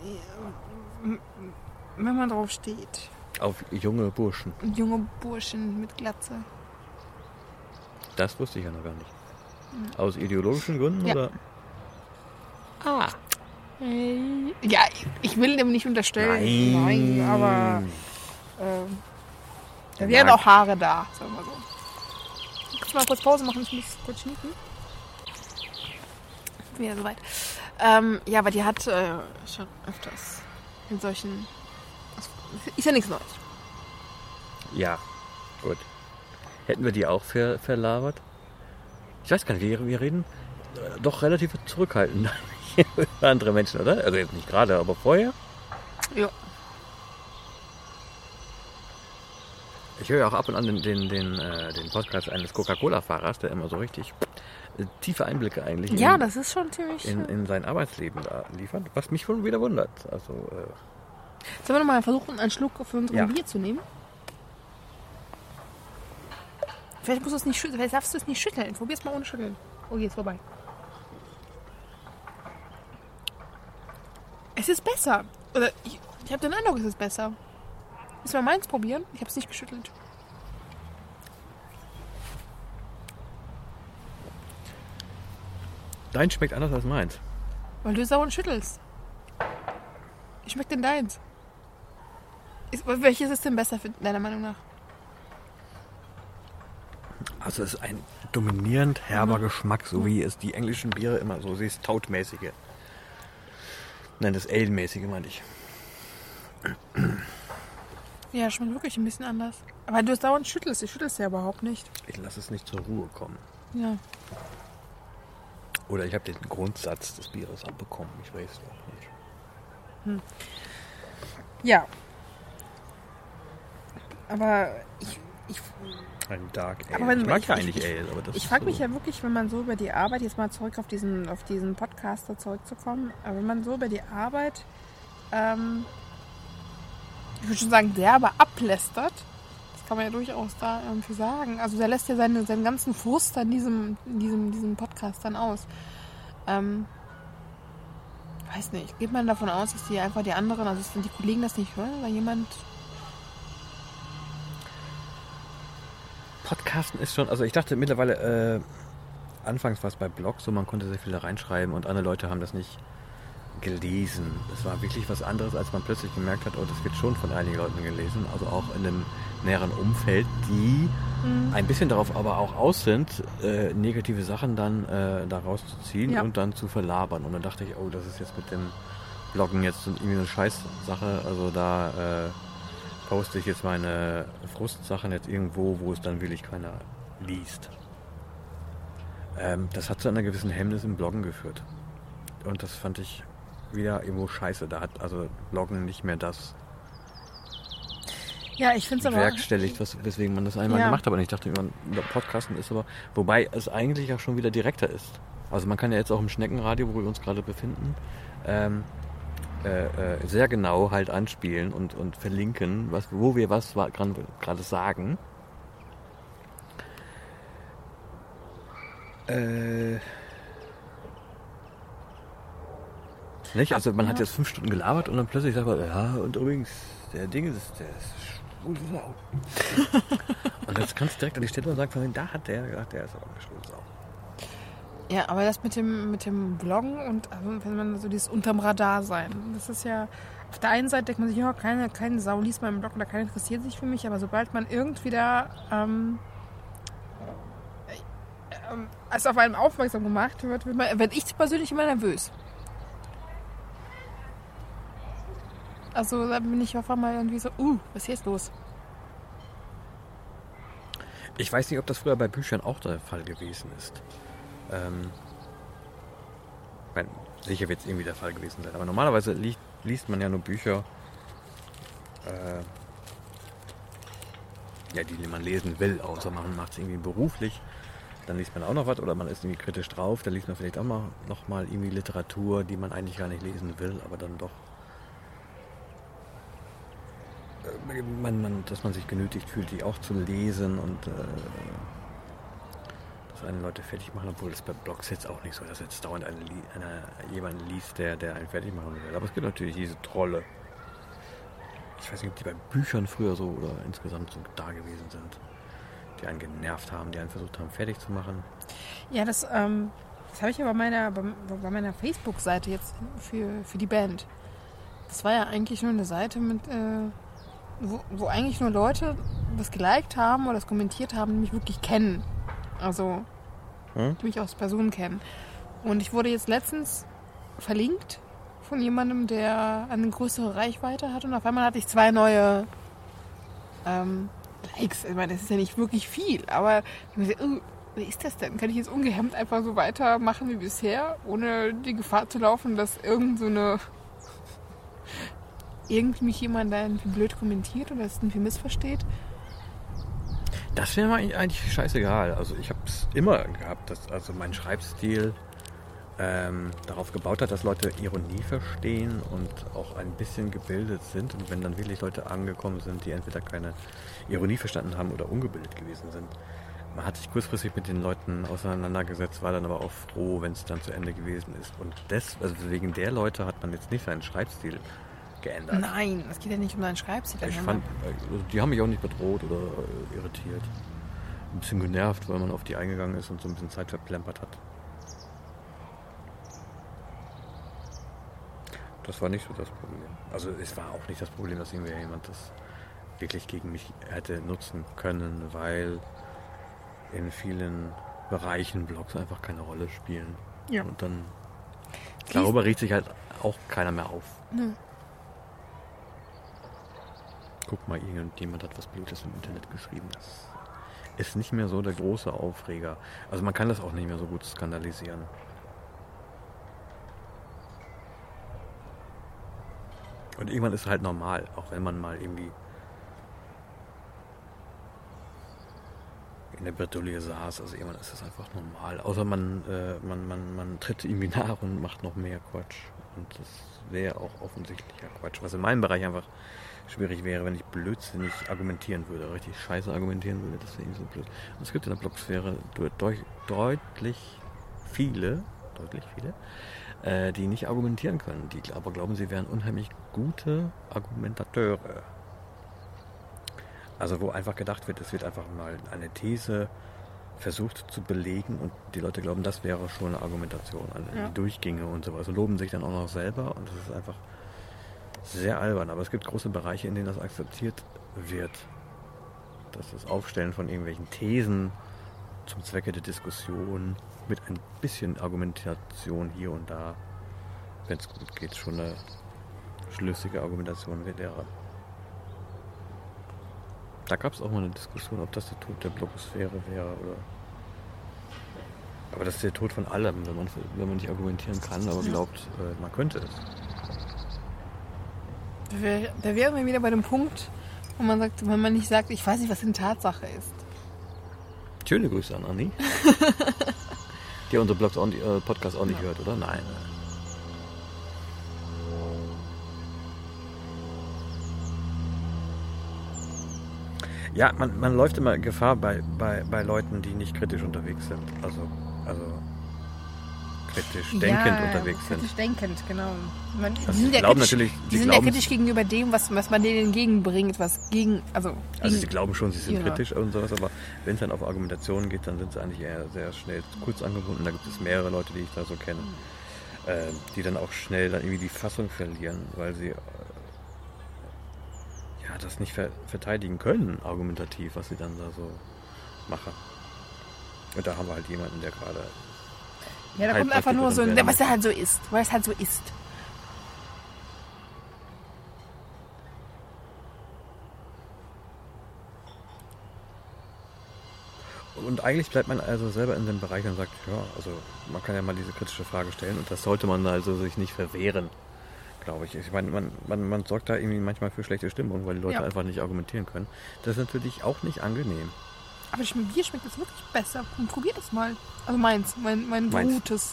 Wenn man drauf steht. Auf junge Burschen. Junge Burschen mit Glatze. Das wusste ich ja noch gar nicht. Aus ideologischen Gründen, ja. Oder? Ja, ich will dem nicht unterstellen. Nein, aber... da wären auch Haare da, sagen wir so. Kannst du mal kurz Pause machen? Ich muss kurz schnieten. Wieder soweit. Ja, aber die hat schon öfters in solchen... Ist ja nichts Neues. Ja, gut. hätten wir die auch verlabert? Ich weiß gar nicht, wir reden doch relativ zurückhaltend über andere Menschen, oder? Also jetzt nicht gerade, aber vorher. Ja. Ich höre ja auch ab und an den Podcast eines Coca-Cola-Fahrers, der immer so richtig tiefe Einblicke eigentlich Das ist schon ziemlich... in sein Arbeitsleben da liefert, was mich schon wieder wundert. Also, Sollen wir nochmal versuchen, einen Schluck für unser Bier zu nehmen? Vielleicht musst du es nicht schütteln, vielleicht darfst du es nicht schütteln. Probier's mal ohne Schütteln. Oh, jetzt vorbei. Es ist besser. Oder ich habe den Eindruck, es ist besser. Müssen wir meins probieren? Ich habe es nicht geschüttelt. dein schmeckt anders als meins. Weil du sauer schüttelst. Wie schmeckt denn deins? Welches ist denn besser für deiner Meinung nach? Also es ist ein dominierend herber Geschmack, so wie es die englischen Biere immer so, dieses Tautmäßige. Nein, das Ale-mäßige meinte ich. Ja, schmeckt wirklich ein bisschen anders. Aber du dauernd schüttelst. Ich schüttelst ja überhaupt nicht. Ich lasse es nicht zur Ruhe kommen. Ja. Oder ich habe den Grundsatz des Bieres abbekommen. Ich weiß es auch nicht. Ja. Aber ich Ein Dark Ale. Aber wenn, ich mag ja eigentlich Ale. Aber das ich ist frage so. mich ja wirklich, wenn man so über die Arbeit, jetzt mal zurück auf diesen Podcaster zurückzukommen, aber wenn man so über die Arbeit, ich würde schon sagen, derbe ablästert, das kann man ja durchaus da irgendwie sagen. Also der lässt ja seinen ganzen Frust an diesem Podcast dann aus. Weiß nicht, geht man davon aus, dass die einfach die anderen, also dass die Kollegen das nicht hören, weil jemand... Podcasten ist schon, also ich dachte mittlerweile, anfangs war es bei Blogs so, man konnte sehr viel da reinschreiben und andere Leute haben das nicht gelesen. Das war wirklich was anderes, als man plötzlich gemerkt hat, oh, das wird schon von einigen Leuten gelesen, also auch in einem näheren Umfeld, die ein bisschen darauf aber auch aus sind, negative Sachen dann daraus zu ziehen und dann zu verlabern. Und dann dachte ich, oh, das ist jetzt mit dem Bloggen jetzt irgendwie eine Scheißsache, also da poste ich jetzt meine Frustsachen jetzt irgendwo, wo es dann wirklich keiner liest. Das hat zu einer gewissen Hemmnis im Bloggen geführt. Und das fand ich wieder irgendwo scheiße. Da hat also Bloggen nicht mehr das Ja, ich finde es aber... bewerkstelligt, weswegen man das einmal gemacht hat. Und ich dachte, Podcasten ist aber... Wobei es eigentlich auch schon wieder direkter ist. Also man kann ja jetzt auch im Schneckenradio, wo wir uns gerade befinden, sehr genau halt anspielen und verlinken, wo wir was gerade sagen. Nicht? Also man hat jetzt 5 Stunden gelabert und dann plötzlich sagt man, ja, und übrigens, der ist schwule Sau. Und jetzt kannst du direkt an die Stelle und sagen, da hat der gesagt, der ist aber eine schwule Sau. Ja, aber das mit dem Bloggen und also wenn man so dieses unterm Radar sein, das ist ja, auf der einen Seite denkt man sich, ja, keine Sau liest meinen Blog oder keiner interessiert sich für mich, aber sobald man irgendwie da als auf einen aufmerksam gemacht wird, werde ich persönlich immer nervös. Also da bin ich auf einmal irgendwie so, was ist jetzt los? Ich weiß nicht, ob das früher bei Büchern auch der Fall gewesen ist. Sicher wird es irgendwie der Fall gewesen sein. Aber normalerweise liest man ja nur Bücher, die man lesen will, außer man macht es irgendwie beruflich. Dann liest man auch noch was oder man ist irgendwie kritisch drauf. Dann liest man vielleicht auch noch mal irgendwie Literatur, die man eigentlich gar nicht lesen will, aber dann doch dass man sich genötigt fühlt, die auch zu lesen und dass einen Leute fertig machen, obwohl das bei Blogs jetzt auch nicht so, dass jetzt dauernd jemanden liest, der einen fertig machen will. Aber es gibt natürlich diese Trolle. Ich weiß nicht, ob die bei Büchern früher so oder insgesamt so da gewesen sind, die einen genervt haben, die einen versucht haben, fertig zu machen. Ja, das habe ich ja bei meiner Facebook-Seite jetzt für die Band. Das war ja eigentlich nur eine Seite mit wo eigentlich nur Leute das geliked haben oder das kommentiert haben, die mich wirklich kennen. Also, die mich als Person kennen. Und ich wurde jetzt letztens verlinkt von jemandem, der eine größere Reichweite hat. Und auf einmal hatte ich 2 neue Likes. Ich meine, das ist ja nicht wirklich viel, aber wie ist das denn? Kann ich jetzt ungehemmt einfach so weitermachen wie bisher, ohne die Gefahr zu laufen, dass irgendwie mich jemand da irgendwie blöd kommentiert oder es irgendwie missversteht? Das wäre mir eigentlich scheißegal. Also ich habe es immer gehabt, dass also mein Schreibstil darauf gebaut hat, dass Leute Ironie verstehen und auch ein bisschen gebildet sind. Und wenn dann wirklich Leute angekommen sind, die entweder keine Ironie verstanden haben oder ungebildet gewesen sind, man hat sich kurzfristig mit den Leuten auseinandergesetzt, war dann aber auch froh, wenn es dann zu Ende gewesen ist. Und also wegen der Leute hat man jetzt nicht seinen Schreibstil geändert. Nein, es geht ja nicht um deinen Schreibstil. Ich fand, die haben mich auch nicht bedroht oder irritiert. Ein bisschen genervt, weil man auf die eingegangen ist und so ein bisschen Zeit verplempert hat. Das war nicht so das Problem. Also es war auch nicht das Problem, dass irgendwie jemand das wirklich gegen mich hätte nutzen können, weil in vielen Bereichen Blogs einfach keine Rolle spielen. Ja. Und dann darüber regt sich halt auch keiner mehr auf. Ne. Guck mal, irgendjemand hat was Blödes im Internet geschrieben. Das ist nicht mehr so der große Aufreger. Also man kann das auch nicht mehr so gut skandalisieren. Und irgendwann ist es halt normal, auch wenn man mal irgendwie in der Bredouille saß. Also irgendwann ist es einfach normal. Außer man tritt irgendwie nach und macht noch mehr Quatsch. Und das wäre auch offensichtlicher Quatsch. Was in meinem Bereich einfach schwierig wäre, wenn ich blödsinnig argumentieren würde, richtig scheiße argumentieren würde. Das wäre irgendwie so blöd. Und es gibt in der Blogsphäre deutlich viele, die nicht argumentieren können, die aber glauben, sie wären unheimlich gute Argumentateure. Also wo einfach gedacht wird, es wird einfach mal eine These versucht zu belegen und die Leute glauben, das wäre schon eine Argumentation, die durchginge und sowas. Also loben sich dann auch noch selber und das ist einfach sehr albern. Aber es gibt große Bereiche, in denen das akzeptiert wird. Das Aufstellen von irgendwelchen Thesen zum Zwecke der Diskussion mit ein bisschen Argumentation hier und da, wenn es gut geht, schon eine schlüssige Argumentation wäre. Da gab es auch mal eine Diskussion, ob das der Tod der Blogosphäre wäre oder. Aber das ist der Tod von allem, wenn man nicht argumentieren kann, aber glaubt, man könnte es. Da wären wir wieder bei dem Punkt, wo man sagt, wenn man nicht sagt, ich weiß nicht, was eine Tatsache ist. Schöne Grüße an Anni. Die unser Podcast auch nicht hört, oder? Nein. Ja, man läuft immer Gefahr bei Leuten, die nicht kritisch unterwegs sind. Also kritisch denkend unterwegs sind. Kritisch denkend, genau. Die sind ja kritisch gegenüber dem, was man denen entgegenbringt, Also sie glauben schon, sie sind kritisch und sowas, aber wenn es dann auf Argumentationen geht, dann sind sie eigentlich eher sehr schnell kurz angebunden. Da gibt es mehrere Leute, die ich da so kenne, die dann auch schnell dann irgendwie die Fassung verlieren, weil sie das nicht verteidigen können, argumentativ, was sie dann da so machen. Und da haben wir halt jemanden, der gerade... Ja, da kommt einfach nur so, was er halt so ist, weil es halt so ist. Und eigentlich bleibt man also selber in dem Bereich und sagt, ja, also man kann ja mal diese kritische Frage stellen und das sollte man also sich nicht verwehren, glaube ich. Ich meine, man sorgt da irgendwie manchmal für schlechte Stimmung, weil die Leute einfach nicht argumentieren können. Das ist natürlich auch nicht angenehm. Aber das Bier schmeckt jetzt wirklich besser. Und probier das mal. Also meins, mein Gutes.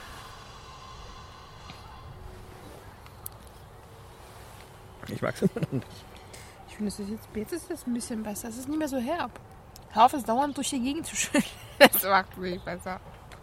Ich mag es immer noch nicht. Ich finde, jetzt ist es ein bisschen besser. Es ist nicht mehr so herb. Hör auf, es dauernd durch die Gegend zu schütteln. Das macht mich besser.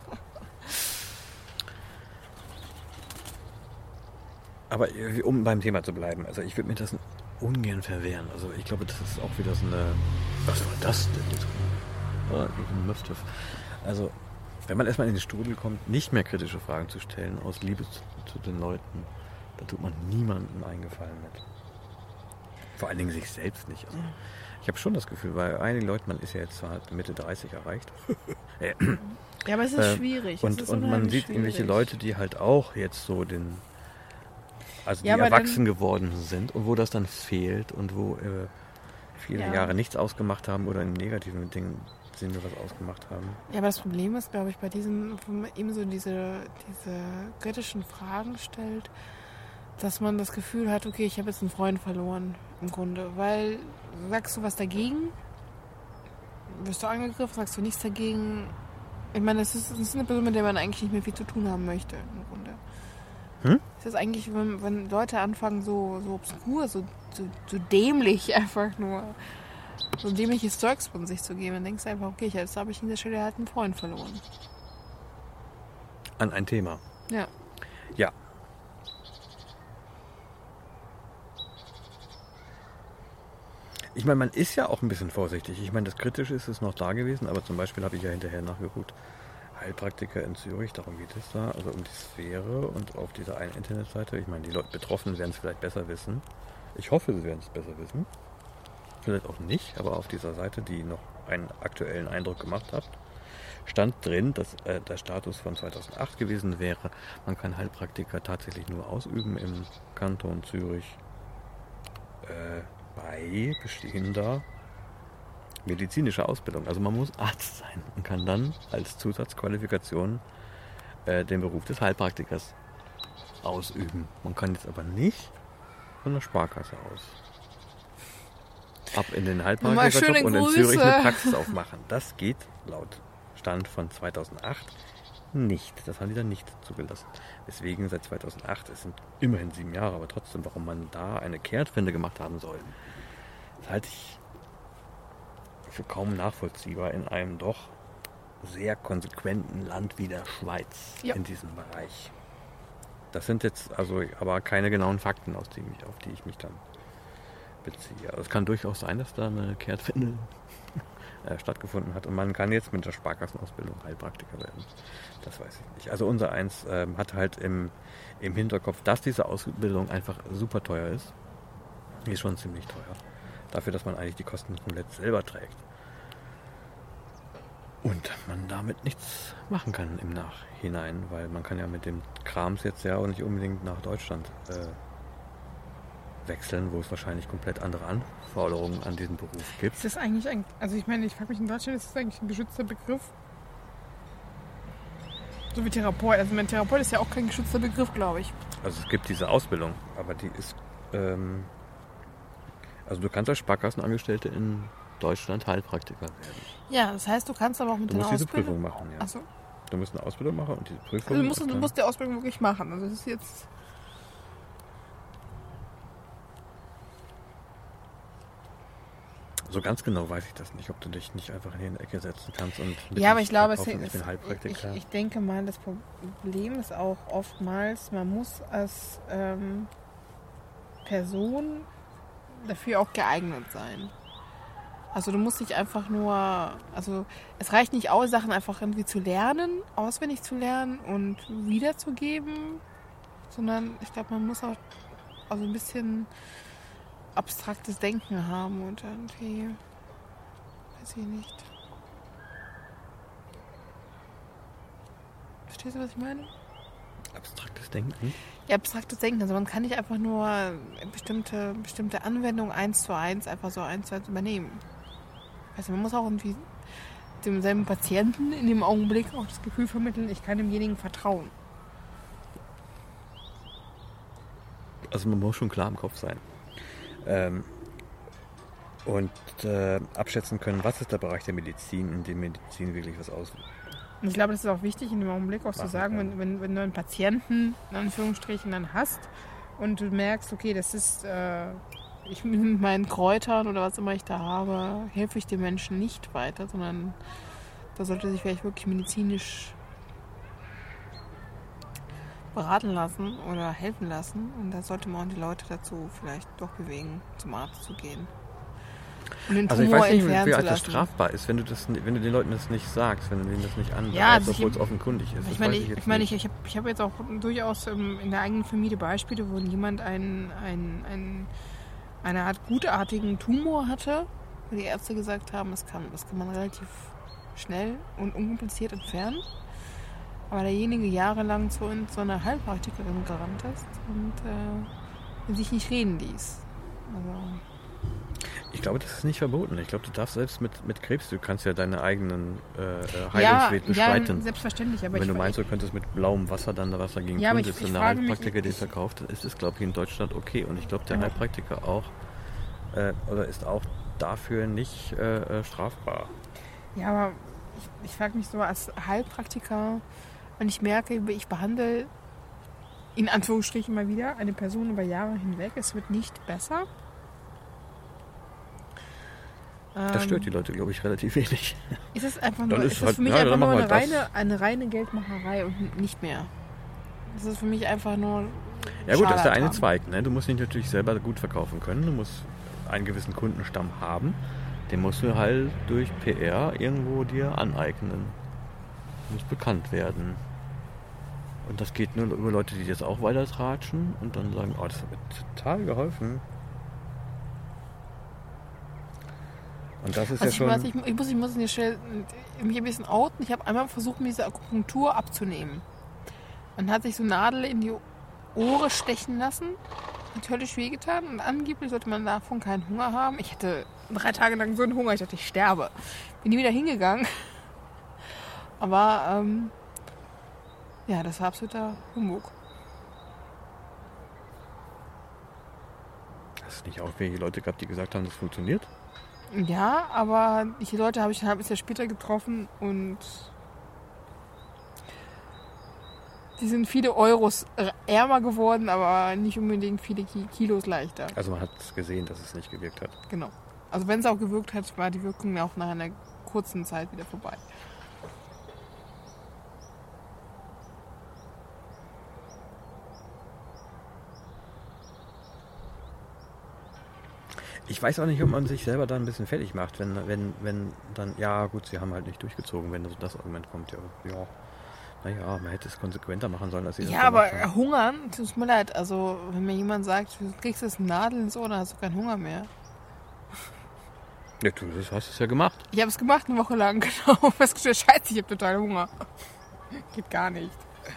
Aber um beim Thema zu bleiben, also ich würde mir das ungern verwehren. Also ich glaube, das ist auch wieder so eine... Was war das denn jetzt? Ein Müftiff. Also, wenn man erstmal in den Strudel kommt, nicht mehr kritische Fragen zu stellen, aus Liebe zu den Leuten, da tut man niemandem einen Gefallen mit. Vor allen Dingen sich selbst nicht. Also, ich habe schon das Gefühl, bei einigen Leuten, man ist ja jetzt zwar Mitte 30 erreicht. Ja, aber es ist schwierig. Und man sieht irgendwelche Leute, die halt auch jetzt so die erwachsen geworden sind und wo das dann fehlt und wo viele Jahre nichts ausgemacht haben oder in negativen Dingen Sinne was ausgemacht haben. Ja, aber das Problem ist, glaube ich, bei diesen, wenn man eben so diese kritischen Fragen stellt, dass man das Gefühl hat, okay, ich habe jetzt einen Freund verloren, im Grunde. Weil, sagst du was dagegen, wirst du angegriffen, sagst du nichts dagegen. Ich meine, das ist eine Person, mit der man eigentlich nicht mehr viel zu tun haben möchte, im Grunde. Es ist eigentlich, wenn Leute anfangen, so obskur, so dämlich einfach nur, so dämliches Zeugs von sich zu geben, dann denkst du einfach, okay, jetzt habe ich an der Stelle halt einen Freund verloren. An ein Thema. Ja. Ja. Ich meine, man ist ja auch ein bisschen vorsichtig. Ich meine, das Kritische ist noch da gewesen, aber zum Beispiel habe ich ja hinterher nachgeguckt, Heilpraktiker in Zürich, darum geht es da, also um die Sphäre und auf dieser einen Internetseite. Ich meine, die Leute Betroffenen werden es vielleicht besser wissen. Ich hoffe, sie werden es besser wissen. Vielleicht auch nicht, aber auf dieser Seite, die noch einen aktuellen Eindruck gemacht hat, stand drin, dass der Status von 2008 gewesen wäre. Man kann Heilpraktiker tatsächlich nur ausüben im Kanton Zürich bei bestehender medizinischer Ausbildung. Also man muss Arzt sein und kann dann als Zusatzqualifikation den Beruf des Heilpraktikers ausüben. Man kann jetzt aber nicht von der Sparkasse aus ab in den Heilpraktikerjob und in Zürich eine Praxis aufmachen. Das geht laut Stand von 2008 nicht. Das haben die dann nicht zugelassen. Deswegen seit 2008, es sind immerhin 7 Jahre, aber trotzdem, warum man da eine Kehrtwende gemacht haben soll, das halte ich für kaum nachvollziehbar in einem doch sehr konsequenten Land wie der Schweiz in diesem Bereich. Das sind jetzt also aber keine genauen Fakten, auf die ich mich dann beziehe. Also es kann durchaus sein, dass da eine Kehrtwende stattgefunden hat und man kann jetzt mit der Sparkassenausbildung Heilpraktiker werden. Das weiß ich nicht. Also unser Eins hat halt im Hinterkopf, dass diese Ausbildung einfach super teuer ist. Die ist schon ziemlich teuer. Dafür, dass man eigentlich die Kosten komplett selber trägt. Und man damit nichts machen kann im Nachhinein, weil man kann ja mit dem Krams jetzt ja auch nicht unbedingt nach Deutschland wechseln, wo es wahrscheinlich komplett andere Anforderungen an diesen Beruf gibt. Ist das eigentlich also ich meine, ich frage mich in Deutschland, ist das eigentlich ein geschützter Begriff? So wie Therapeut. Also mein Therapeut ist ja auch kein geschützter Begriff, glaube ich. Also es gibt diese Ausbildung, aber die ist also du kannst als Sparkassenangestellte in Deutschland Heilpraktiker werden. Ja, das heißt, du kannst aber auch mit der Ausbildung... Du musst diese Prüfung machen, ja. Ach so. Du musst eine Ausbildung machen und diese Prüfung... Also du musst die Ausbildung wirklich machen. Also das ist jetzt... So ganz genau weiß ich das nicht, ob du dich nicht einfach in die Ecke setzen kannst und... Ja, aber ich glaube, ich bin Heilpraktiker. Ich denke mal, das Problem ist auch oftmals, man muss als Person dafür auch geeignet sein. Also du musst dich einfach nur, also es reicht nicht aus, Sachen einfach irgendwie zu lernen, auswendig zu lernen und wiederzugeben, sondern ich glaube, man muss auch also ein bisschen abstraktes Denken haben und irgendwie, weiß ich nicht. Verstehst du, was ich meine? Abstraktes Denken? Ja, abstraktes Denken. Also man kann nicht einfach nur bestimmte Anwendungen 1:1 einfach so 1:1 übernehmen. Also man muss auch irgendwie demselben Patienten in dem Augenblick auch das Gefühl vermitteln, ich kann demjenigen vertrauen. Also man muss schon klar im Kopf sein. Und abschätzen können, was ist der Bereich der Medizin, in dem Medizin wirklich was auswirkt. Und ich glaube, das ist auch wichtig, in dem Augenblick auch zu sagen, wenn du einen Patienten, in Anführungsstrichen, dann hast und du merkst, okay, das ist, ich mit meinen Kräutern oder was immer ich da habe, helfe ich dem Menschen nicht weiter, sondern da sollte sich vielleicht wirklich medizinisch beraten lassen oder helfen lassen. Und da sollte man auch die Leute dazu vielleicht doch bewegen, zum Arzt zu gehen. Und den also ich Tumor weiß nicht, entfernen wie zu alt das lassen. strafbar ist, wenn du den Leuten das nicht sagst, wenn du denen das nicht anweist, Ja, also obwohl es offenkundig ist. Ich habe jetzt auch durchaus in der eigenen Familie Beispiele, wo jemand eine Art gutartigen Tumor hatte, wo die Ärzte gesagt haben, das kann man relativ schnell und unkompliziert entfernen. Aber derjenige jahrelang zu so einer Heilpraktikerin gerannt ist und sich nicht reden ließ. Also Ich glaube, das ist nicht verboten. Ich glaube, du darfst selbst mit Krebs, du kannst ja deine eigenen Heilungswege beschreiten. Ja, selbstverständlich. Aber wenn du meinst, du könntest mit blauem Wasser dann da Wasser gegen tun, ist eine Heilpraktiker, die es verkauft, ist es, glaube ich, in Deutschland okay. Und ich glaube, der Heilpraktiker auch, oder ist auch dafür nicht strafbar. Ja, aber ich frage mich so als Heilpraktiker, wenn ich merke, ich behandle in Anführungsstrichen mal wieder eine Person über Jahre hinweg, es wird nicht besser. Das stört die Leute, glaube ich, relativ wenig. Ist es einfach nur, ist das für mich einfach nur eine reine Geldmacherei und nicht mehr. Das ist für mich einfach nur. Ja gut, das ist der eine Zweig. Ne? Du musst dich natürlich selber gut verkaufen können. Du musst einen gewissen Kundenstamm haben. Den musst du halt durch PR irgendwo dir aneignen. Du musst bekannt werden. Und das geht nur über Leute, die jetzt auch weiter tratschen und dann sagen, oh, das hat mir total geholfen. Und das ist also ja schon... Ich muss mich ein bisschen outen. Ich habe einmal versucht, mir diese Akupunktur abzunehmen. Man hat sich so Nadel in die Ohren stechen lassen. Hat höllisch wehgetan. Und angeblich sollte man davon keinen Hunger haben. Ich hatte 3 Tage lang so einen Hunger. Ich dachte, ich sterbe. Bin nie wieder hingegangen. Aber ja, das war absoluter Humbug. Hast du nicht auch welche Leute gehabt, die gesagt haben, das funktioniert? Ja, aber die Leute habe ich ein halbes Jahr später getroffen und die sind viele Euros ärmer geworden, aber nicht unbedingt viele Kilos leichter. Also man hat gesehen, dass es nicht gewirkt hat. Genau. Also wenn es auch gewirkt hat, war die Wirkung auch nach einer kurzen Zeit wieder vorbei. Ich weiß auch nicht, ob man sich selber da ein bisschen fertig macht, wenn dann, ja gut, sie haben halt nicht durchgezogen, wenn das Argument kommt, ja, naja, man hätte es konsequenter machen sollen, als sie das gemacht haben. Ja, aber hungern, tut mir leid, also wenn mir jemand sagt, du kriegst jetzt eine Nadel ins Ohr, dann hast du keinen Hunger mehr. Ja, du hast es ja gemacht. Ich habe es gemacht eine Woche lang, genau, festgestellt, scheiße, ich habe total Hunger. Geht gar nicht.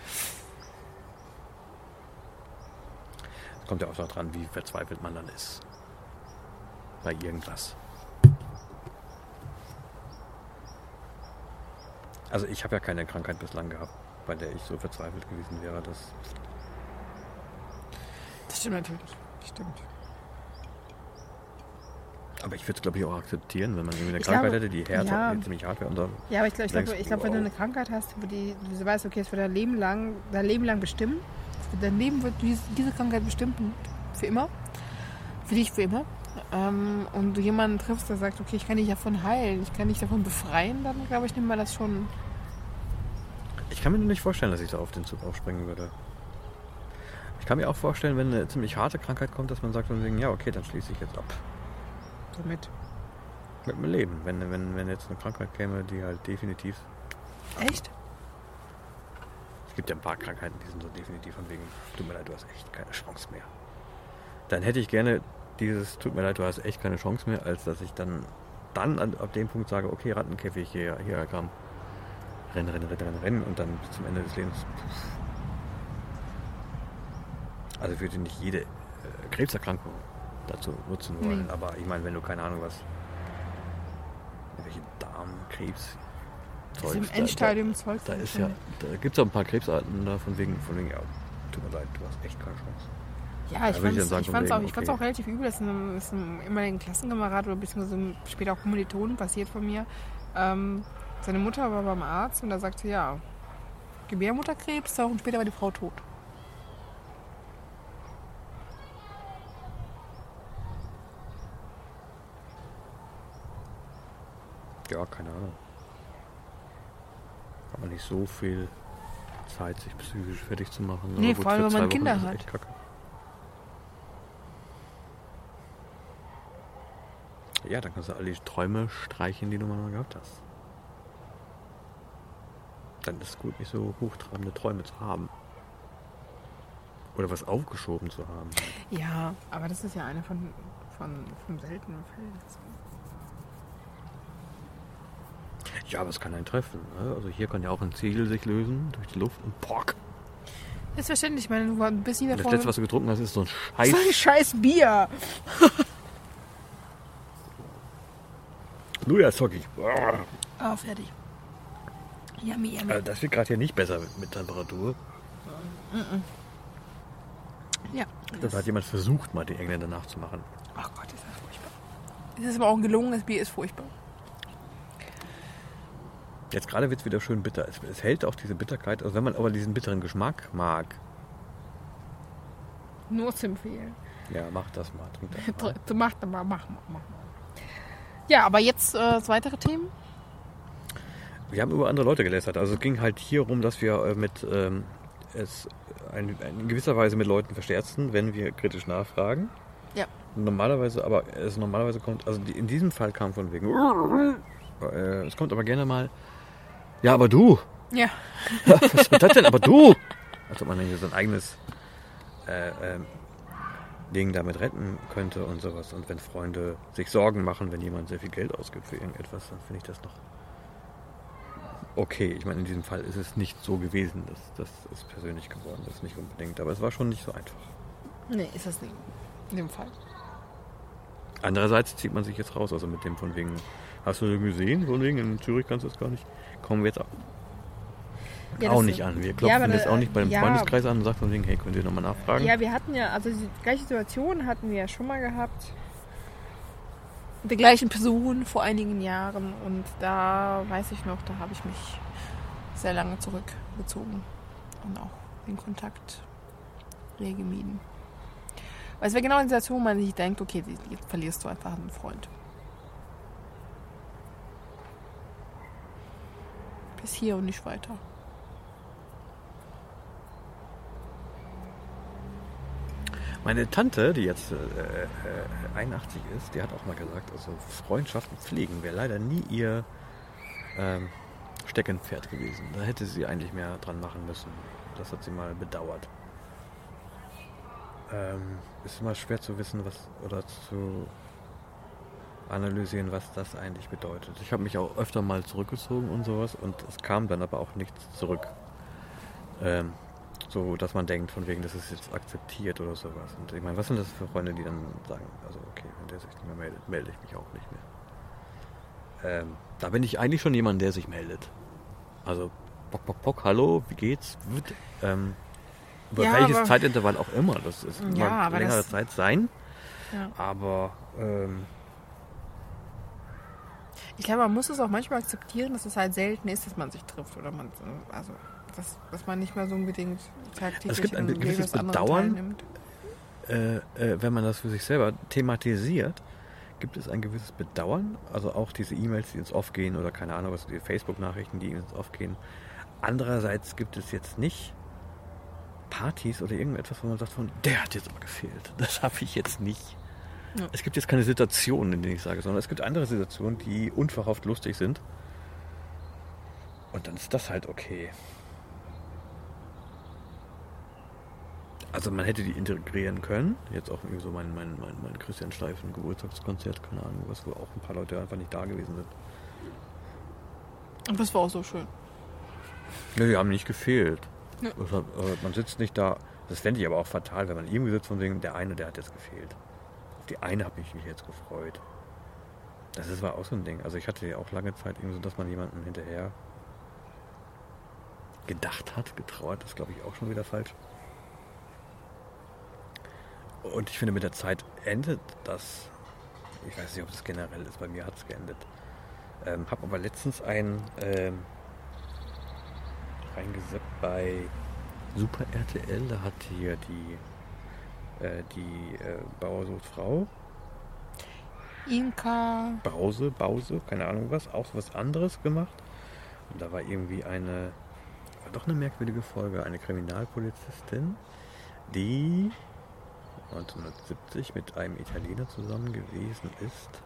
Es kommt ja auch daran, wie verzweifelt man dann ist. Bei irgendwas. Also ich habe ja keine Krankheit bislang gehabt, bei der ich so verzweifelt gewesen wäre, dass... Das stimmt natürlich. Stimmt. Aber ich würde es, glaube ich, auch akzeptieren, wenn man irgendwie eine Krankheit hätte, die ziemlich hart wäre. Ja, aber ich glaube, wenn du eine Krankheit hast, wo du weißt, okay, es wird dein Leben lang bestimmen. Dein Leben wird diese Krankheit bestimmen. Für immer. Für dich für immer. Und du jemanden triffst, der sagt, okay, ich kann dich davon heilen, ich kann dich davon befreien, dann glaube ich, nimmt man das schon. Ich kann mir nur nicht vorstellen, dass ich da auf den Zug aufspringen würde. Ich kann mir auch vorstellen, wenn eine ziemlich harte Krankheit kommt, dass man sagt von wegen, ja okay, dann schließe ich jetzt ab. Womit? Mit dem Leben. Wenn jetzt eine Krankheit käme, die halt definitiv... Echt? Es gibt ja ein paar Krankheiten, die sind so definitiv von wegen, tut mir leid, du hast echt keine Chance mehr. Dann hätte ich gerne dieses, tut mir leid, du hast echt keine Chance mehr, als dass ich dann ab dem Punkt sage, okay, Rattenkäfig, hier komm. Rennen und dann bis zum Ende des Lebens. Also ich würde nicht jede Krebserkrankung dazu nutzen wollen, aber ich meine, wenn du keine Ahnung was, welche Darmkrebs Zeugs, im Endstadium Zeugs. Da gibt es ja ein paar Krebsarten da von wegen, ja, tut mir leid, du hast echt keine Chance. Ja, ich fand's auch relativ übel. Das ist ein ehemaligen Klassenkamerad oder beziehungsweise später auch Kommilitonen passiert von mir. Seine Mutter war beim Arzt und da sagte sie, ja, Gebärmutterkrebs, 2 Wochen später war die Frau tot. Ja, keine Ahnung. Hat man nicht so viel Zeit, sich psychisch fertig zu machen. Nee, vor allem, wenn man Kinder hat. Ja, dann kannst du alle die Träume streichen, die du mal gehabt hast. Dann ist es gut, nicht so hochtrabende Träume zu haben. Oder was aufgeschoben zu haben. Ja, aber das ist ja eine von seltenen Fällen. Ja, aber es kann einen treffen. Ne? Also hier kann ja auch ein Ziegel sich lösen durch die Luft und pock. Das ist verständlich. Ich meine, du bist nie davon... Das letzte, was du getrunken hast, ist so ein Scheiß Bier. Luja-Socki. Ah, fertig. Yummy, yummy. Also das wird gerade hier nicht besser mit Temperatur. Ja. Das hat jemand versucht, mal die Engländer nachzumachen. Ach Gott, ist das furchtbar. Es ist aber auch ein gelungenes Bier, ist furchtbar. Jetzt gerade wird es wieder schön bitter. Es hält auch diese Bitterkeit. Also wenn man aber diesen bitteren Geschmack mag, Nur zu empfehlen. ja, mach das mal. Trink das mal. Mach mal. Ja, aber jetzt weitere Themen. Wir haben über andere Leute gelästert. Also es ging halt hier rum, dass wir es in gewisser Weise mit Leuten versterzen, wenn wir kritisch nachfragen. Ja. Normalerweise kommt, also in diesem Fall kam von wegen, es kommt aber gerne mal, ja, aber du. Ja. Was ist das denn, aber du? Als ob man hier sein eigenes Ding damit retten könnte und sowas. Und wenn Freunde sich Sorgen machen, wenn jemand sehr viel Geld ausgibt für irgendetwas, dann finde ich das noch okay. Ich meine, in diesem Fall ist es nicht so gewesen, dass es persönlich geworden ist, nicht unbedingt. Aber es war schon nicht so einfach. Nee, ist das nicht. In dem Fall. Andererseits zieht man sich jetzt raus, also mit dem von wegen, hast du den gesehen? Von wegen, in Zürich kannst du das gar nicht. Kommen wir jetzt Ja, auch das- nicht an. Wir klopfen jetzt auch nicht bei dem Freundeskreis an und sagen von wegen, hey, könnt ihr nochmal nachfragen? Ja, wir hatten ja, also die gleiche Situation hatten wir ja schon mal gehabt. Mit der gleichen Person vor einigen Jahren. Und da weiß ich noch, da habe ich mich sehr lange zurückgezogen. Und auch den Kontakt gemieden. Weil es wäre genau die Situation, wo man sich denkt, okay, jetzt verlierst du einfach einen Freund. Bis hier und nicht weiter. Meine Tante, die jetzt 81 ist, die hat auch mal gesagt, also Freundschaften pflegen wäre leider nie ihr Steckenpferd gewesen. Da hätte sie eigentlich mehr dran machen müssen. Das hat sie mal bedauert. Ist immer schwer zu wissen, oder zu analysieren, was das eigentlich bedeutet. Ich habe mich auch öfter mal zurückgezogen und sowas und es kam dann aber auch nichts zurück. So, dass man denkt, von wegen, das ist jetzt akzeptiert oder sowas. Und ich meine, was sind das für Freunde, die dann sagen, also okay, wenn der sich nicht mehr meldet, melde ich mich auch nicht mehr. Da bin ich eigentlich schon jemand, der sich meldet. Also, Bock, hallo, wie geht's? Über Ja, welches aber- Zeitintervall auch immer. Das ist Ja, mal aber längere das- Zeit sein. Ja. Aber Ich glaube, man muss es auch manchmal akzeptieren, dass es halt selten ist, dass man sich trifft. Oder man, also, dass man nicht mehr so unbedingt tagtäglich Es gibt ein im Leben gewisses des anderen Bedauern. teilnimmt. wenn man das für sich selber thematisiert, gibt es ein gewisses Bedauern. Also auch diese E-Mails, die ins Off gehen oder keine Ahnung, was die Facebook-Nachrichten, die ins Off gehen. Andererseits gibt es jetzt nicht Partys oder irgendetwas, wo man sagt, der hat jetzt aber gefehlt. Das habe ich jetzt nicht. Ja. Es gibt jetzt keine Situationen, in denen ich sage, sondern es gibt andere Situationen, die unverhofft lustig sind. Und dann ist das halt okay. Also man hätte die integrieren können. Jetzt auch irgendwie so mein Christian Steifen Geburtstagskonzert, keine Ahnung was, wo auch ein paar Leute einfach nicht da gewesen sind. Und das war auch so schön. Ja, die haben nicht gefehlt. Ja. Man sitzt nicht da. Das fände ich aber auch fatal, wenn man irgendwie sitzt von wegen, der eine, der hat jetzt gefehlt. Auf die eine habe ich mich jetzt gefreut. Das war auch so ein Ding. Also ich hatte ja auch lange Zeit irgendwie so, dass man jemanden hinterher gedacht hat, getrauert, das glaube ich auch schon wieder falsch. Und ich finde, mit der Zeit endet das. Ich weiß nicht, ob das generell ist. Bei mir hat es geendet. Habe aber letztens einen reingeseppt bei Super RTL. Da hat hier die Bauer sucht Frau. Inka. Bause, keine Ahnung was. Auch was anderes gemacht. Und da war irgendwie war doch eine merkwürdige Folge. Eine Kriminalpolizistin, die 1970 mit einem Italiener zusammen gewesen ist,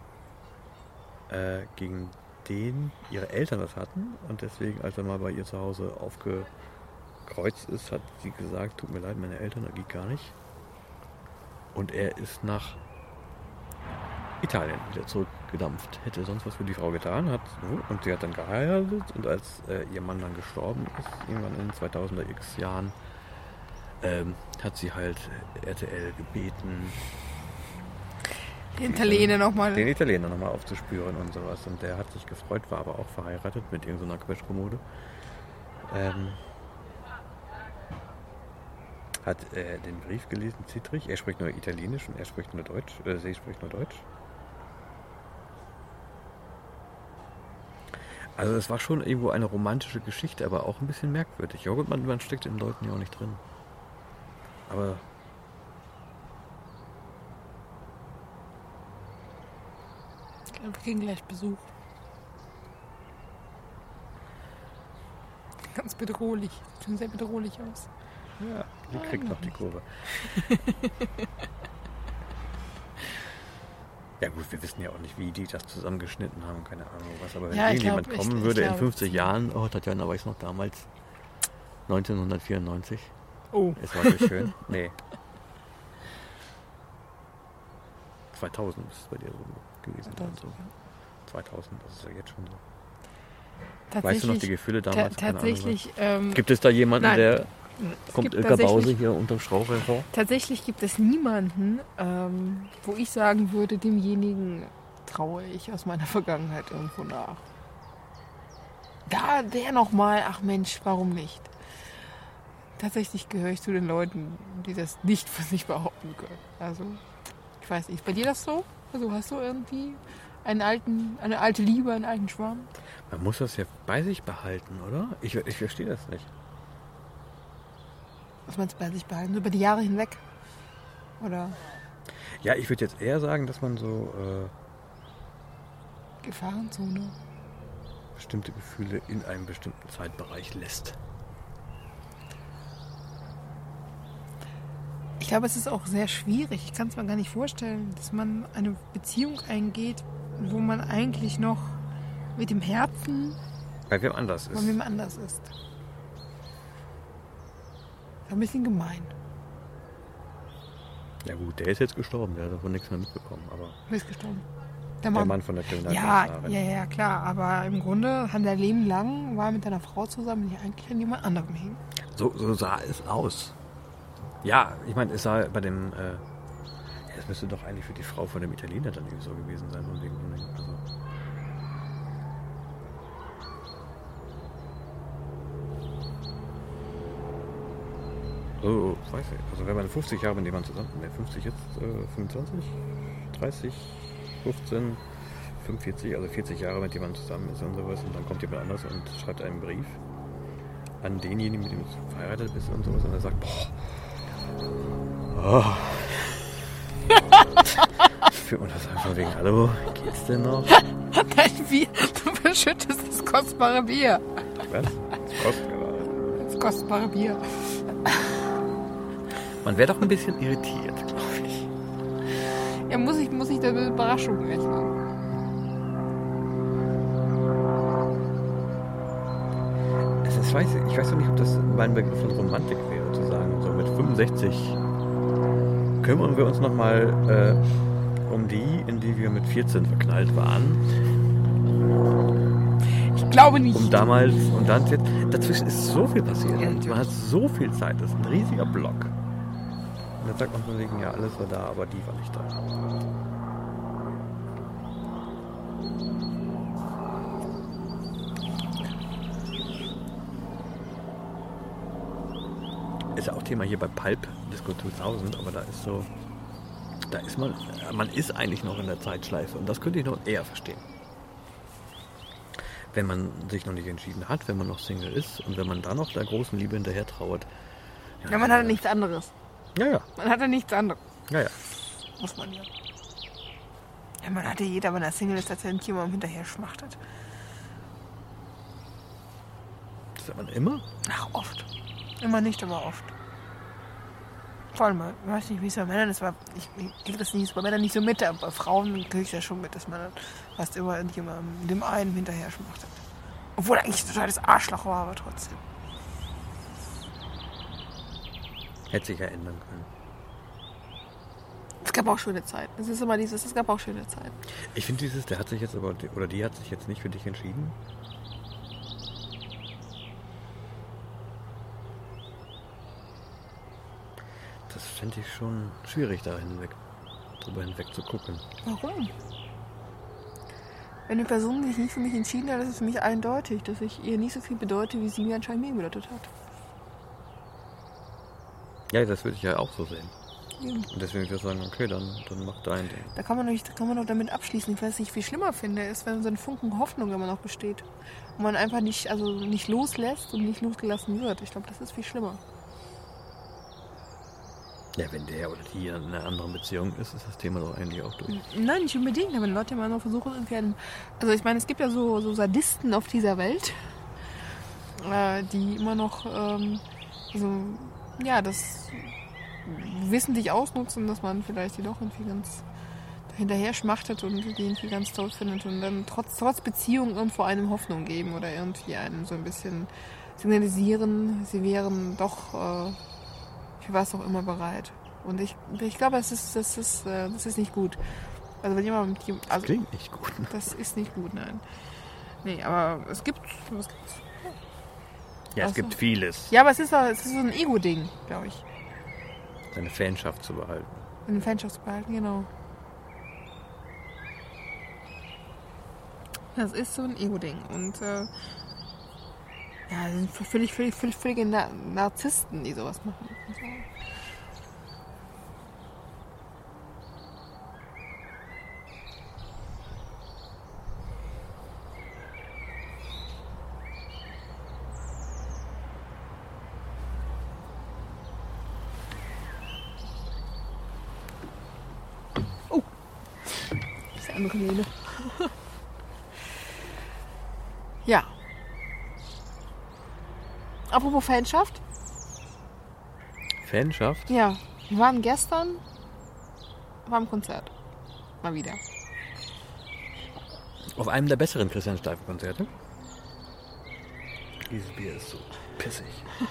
gegen den ihre Eltern was hatten und deswegen, als er mal bei ihr zu Hause aufgekreuzt ist, hat sie gesagt, tut mir leid, meine Eltern, das geht gar nicht. Und er ist nach Italien wieder zurückgedampft. Hätte sonst was für die Frau getan, und sie hat dann geheiratet und als ihr Mann dann gestorben ist, irgendwann in den 2000er X Jahren, hat sie halt RTL gebeten, Den Italiener nochmal. Den Italiener nochmal aufzuspüren und sowas. Und der hat sich gefreut, war aber auch verheiratet mit irgendeiner Quetschkommode. Hat den Brief gelesen, zittrig. Er spricht nur Italienisch und er spricht nur Deutsch. Sie spricht nur Deutsch. Also es war schon irgendwo eine romantische Geschichte, aber auch ein bisschen merkwürdig. Ja gut, man steckt in den Leuten ja auch nicht drin. Aber wir kriegen gleich Besuch. Ganz bedrohlich. Sieht schon sehr bedrohlich aus. ja, die kriegt noch die Kurve. Ja gut, wir wissen ja auch nicht, wie die das zusammengeschnitten haben, keine Ahnung was. Aber wenn irgendjemand kommen würde in 50 Jahren, oh, Tatjana weiß noch damals, 1994. Oh. Es war so schön. Nee. 2000 ist es bei dir so gewesen. 2000, so. 2000, das ist ja jetzt schon so. Tatsächlich, Weißt du noch die Gefühle damals? Tatsächlich. Gibt es da jemanden, nein, der... Kommt gibt Ilka Bause hier unterm Strauch hervor? Tatsächlich gibt es niemanden, wo ich sagen würde, demjenigen traue ich aus meiner Vergangenheit irgendwo nach. Da wäre nochmal, ach Mensch, warum nicht? Tatsächlich gehöre ich zu den Leuten, die das nicht für sich behaupten können. Also, ich weiß nicht, ist bei dir das so? Also hast du irgendwie eine alte Liebe, einen alten Schwarm? Man muss das ja bei sich behalten, oder? Ich verstehe das nicht. Was meinst du bei sich behalten? So über die Jahre hinweg? Oder Ja, ich würde jetzt eher sagen, dass man so Gefahrenzone? bestimmte Gefühle in einem bestimmten Zeitbereich lässt. Ich glaube, es ist auch sehr schwierig. Ich kann es mir gar nicht vorstellen, dass man eine Beziehung eingeht, wo man eigentlich noch mit dem Herzen Bei wem anders ist. von wem anders ist. Ein bisschen gemein. Ja gut, der ist jetzt gestorben, der hat davon nichts mehr mitbekommen. Aber Wer ist gestorben? der Mann von der Ja, Kriminalkommissarin. ja, klar. Aber im Grunde hat er Leben lang, war mit einer Frau zusammen, die eigentlich an jemand anderem hing. So sah es aus. Ja, ich meine, es sah bei dem... es müsste doch eigentlich für die Frau von dem Italiener dann irgendwie so gewesen sein. Von wegen, also. So, weiß ich. Also wenn man 50 Jahre mit jemandem zusammen... Ne, 50 jetzt, 25, 30, 15, 45, also 40 Jahre mit jemandem zusammen ist und sowas. Und dann kommt jemand anders und schreibt einen Brief an denjenigen, mit dem du verheiratet bist und sowas. Und er sagt, boah... Oh. Fühlt man das einfach wegen, hallo, geht's denn noch? Nein, du verschüttest das kostbare Bier. Was? Das kostet gerade. Das kostbare Bier. Man wäre doch ein bisschen irritiert, glaube ich. Ja, muss ich da mit Überraschung rechnen. Ich weiß doch nicht, ob das mein Begriff von Romantik wäre, zu sagen, so mit 65 kümmern wir uns nochmal um die, in die wir mit 14 verknallt waren. Ich glaube nicht. Um damals und dann jetzt. Dazwischen ist so viel passiert. Ja, Man hat so viel Zeit, das ist ein riesiger Block. Und dann sagt man von wegen, ja, alles war da, aber die war nicht da. Ist ja auch Thema hier bei Pulp, Disco 2000, aber da ist man ist eigentlich noch in der Zeitschleife und das könnte ich noch eher verstehen. Wenn man sich noch nicht entschieden hat, wenn man noch Single ist und wenn man da noch der großen Liebe hinterher trauert. Ja, man hatte nichts anderes. Ja. Man hatte nichts anderes. Ja. Muss man ja. Ja, man hatte jeder, wenn er Single ist, dass er nicht jemandem hinterher schmachtet. Das hat man immer? Ach, oft. Immer nicht, aber oft. Vor allem, ich weiß nicht, wie es bei Männern ist, ich kriege das nicht, bei Männern nicht so mit, aber bei Frauen kriege ich das schon mit, dass man dann fast immer dem einen hinterher schmachtet. Obwohl er eigentlich ein totales Arschloch war, aber trotzdem. Hätte sich ja ändern können. Es gab auch schöne Zeiten. Es ist immer es gab auch schöne Zeiten. Ich finde der hat sich jetzt aber, oder die hat sich jetzt nicht für dich entschieden. Das fände ich schon schwierig, da hinweg drüber hinweg zu gucken. Warum? Wenn eine Person sich nicht für mich entschieden hat, ist es für mich eindeutig, dass ich ihr nicht so viel bedeute, wie sie mir anscheinend mir bedeutet hat. Ja, das würde ich ja auch so sehen. Ja. Und deswegen würde ich sagen, okay, dann mach dein Ding. Da kann man doch damit abschließen. Was ich viel schlimmer finde, ist, wenn so ein Funken Hoffnung immer noch besteht. Und man einfach nicht loslässt und nicht losgelassen wird. Ich glaube, das ist viel schlimmer. Ja, wenn der oder die in einer anderen Beziehung ist das Thema doch eigentlich auch durch. Nein, nicht unbedingt, aber wenn Leute immer noch versuchen, irgendwie also ich meine, es gibt ja so Sadisten auf dieser Welt, die immer noch das wissentlich ausnutzen, dass man vielleicht die doch irgendwie ganz hinterher schmachtet und die irgendwie ganz toll findet und dann trotz Beziehung irgendwo einem Hoffnung geben oder irgendwie einem so ein bisschen signalisieren, sie wären doch für was auch immer bereit. Und ich glaube, das ist nicht gut. Also wenn jemand Das klingt nicht gut. Das ist nicht gut, nein. Nee, aber es gibt. Ja, es gibt vieles. Ja, aber es ist so ein Ego-Ding, glaube ich. Seine Fanschaft zu behalten. Eine Fanschaft zu behalten, genau. Das ist so ein Ego-Ding. Und das sind völlige Narzissten, die sowas machen. Oh, das ist die andere Lehne. Ja. Apropos Fanschaft. Fanschaft? Ja, wir waren gestern beim Konzert. Mal wieder. Auf einem der besseren Christian Steifen-Konzerte. Dieses Bier ist so pissig.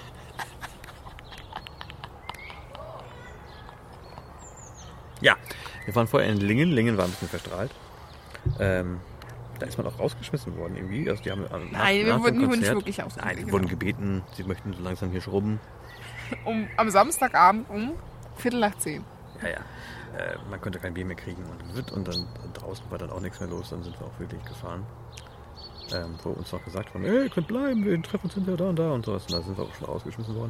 Ja, wir waren vorher in Lingen. Lingen war ein bisschen verstrahlt. Da ist man auch rausgeschmissen worden irgendwie. Also die haben Nein, wir wurden nicht wirklich rausgeschmissen. Nein, wir wurden gebeten, sie möchten so langsam hier schrubben. Am Samstagabend um 10:15. Ja. Man konnte kein Bier mehr kriegen und dann draußen war dann auch nichts mehr los. Dann sind wir auch wirklich gefahren. Wo uns noch gesagt wurde, ihr könnt bleiben, wir treffen uns hinterher da und da und sowas. Und da sind wir auch schon rausgeschmissen worden.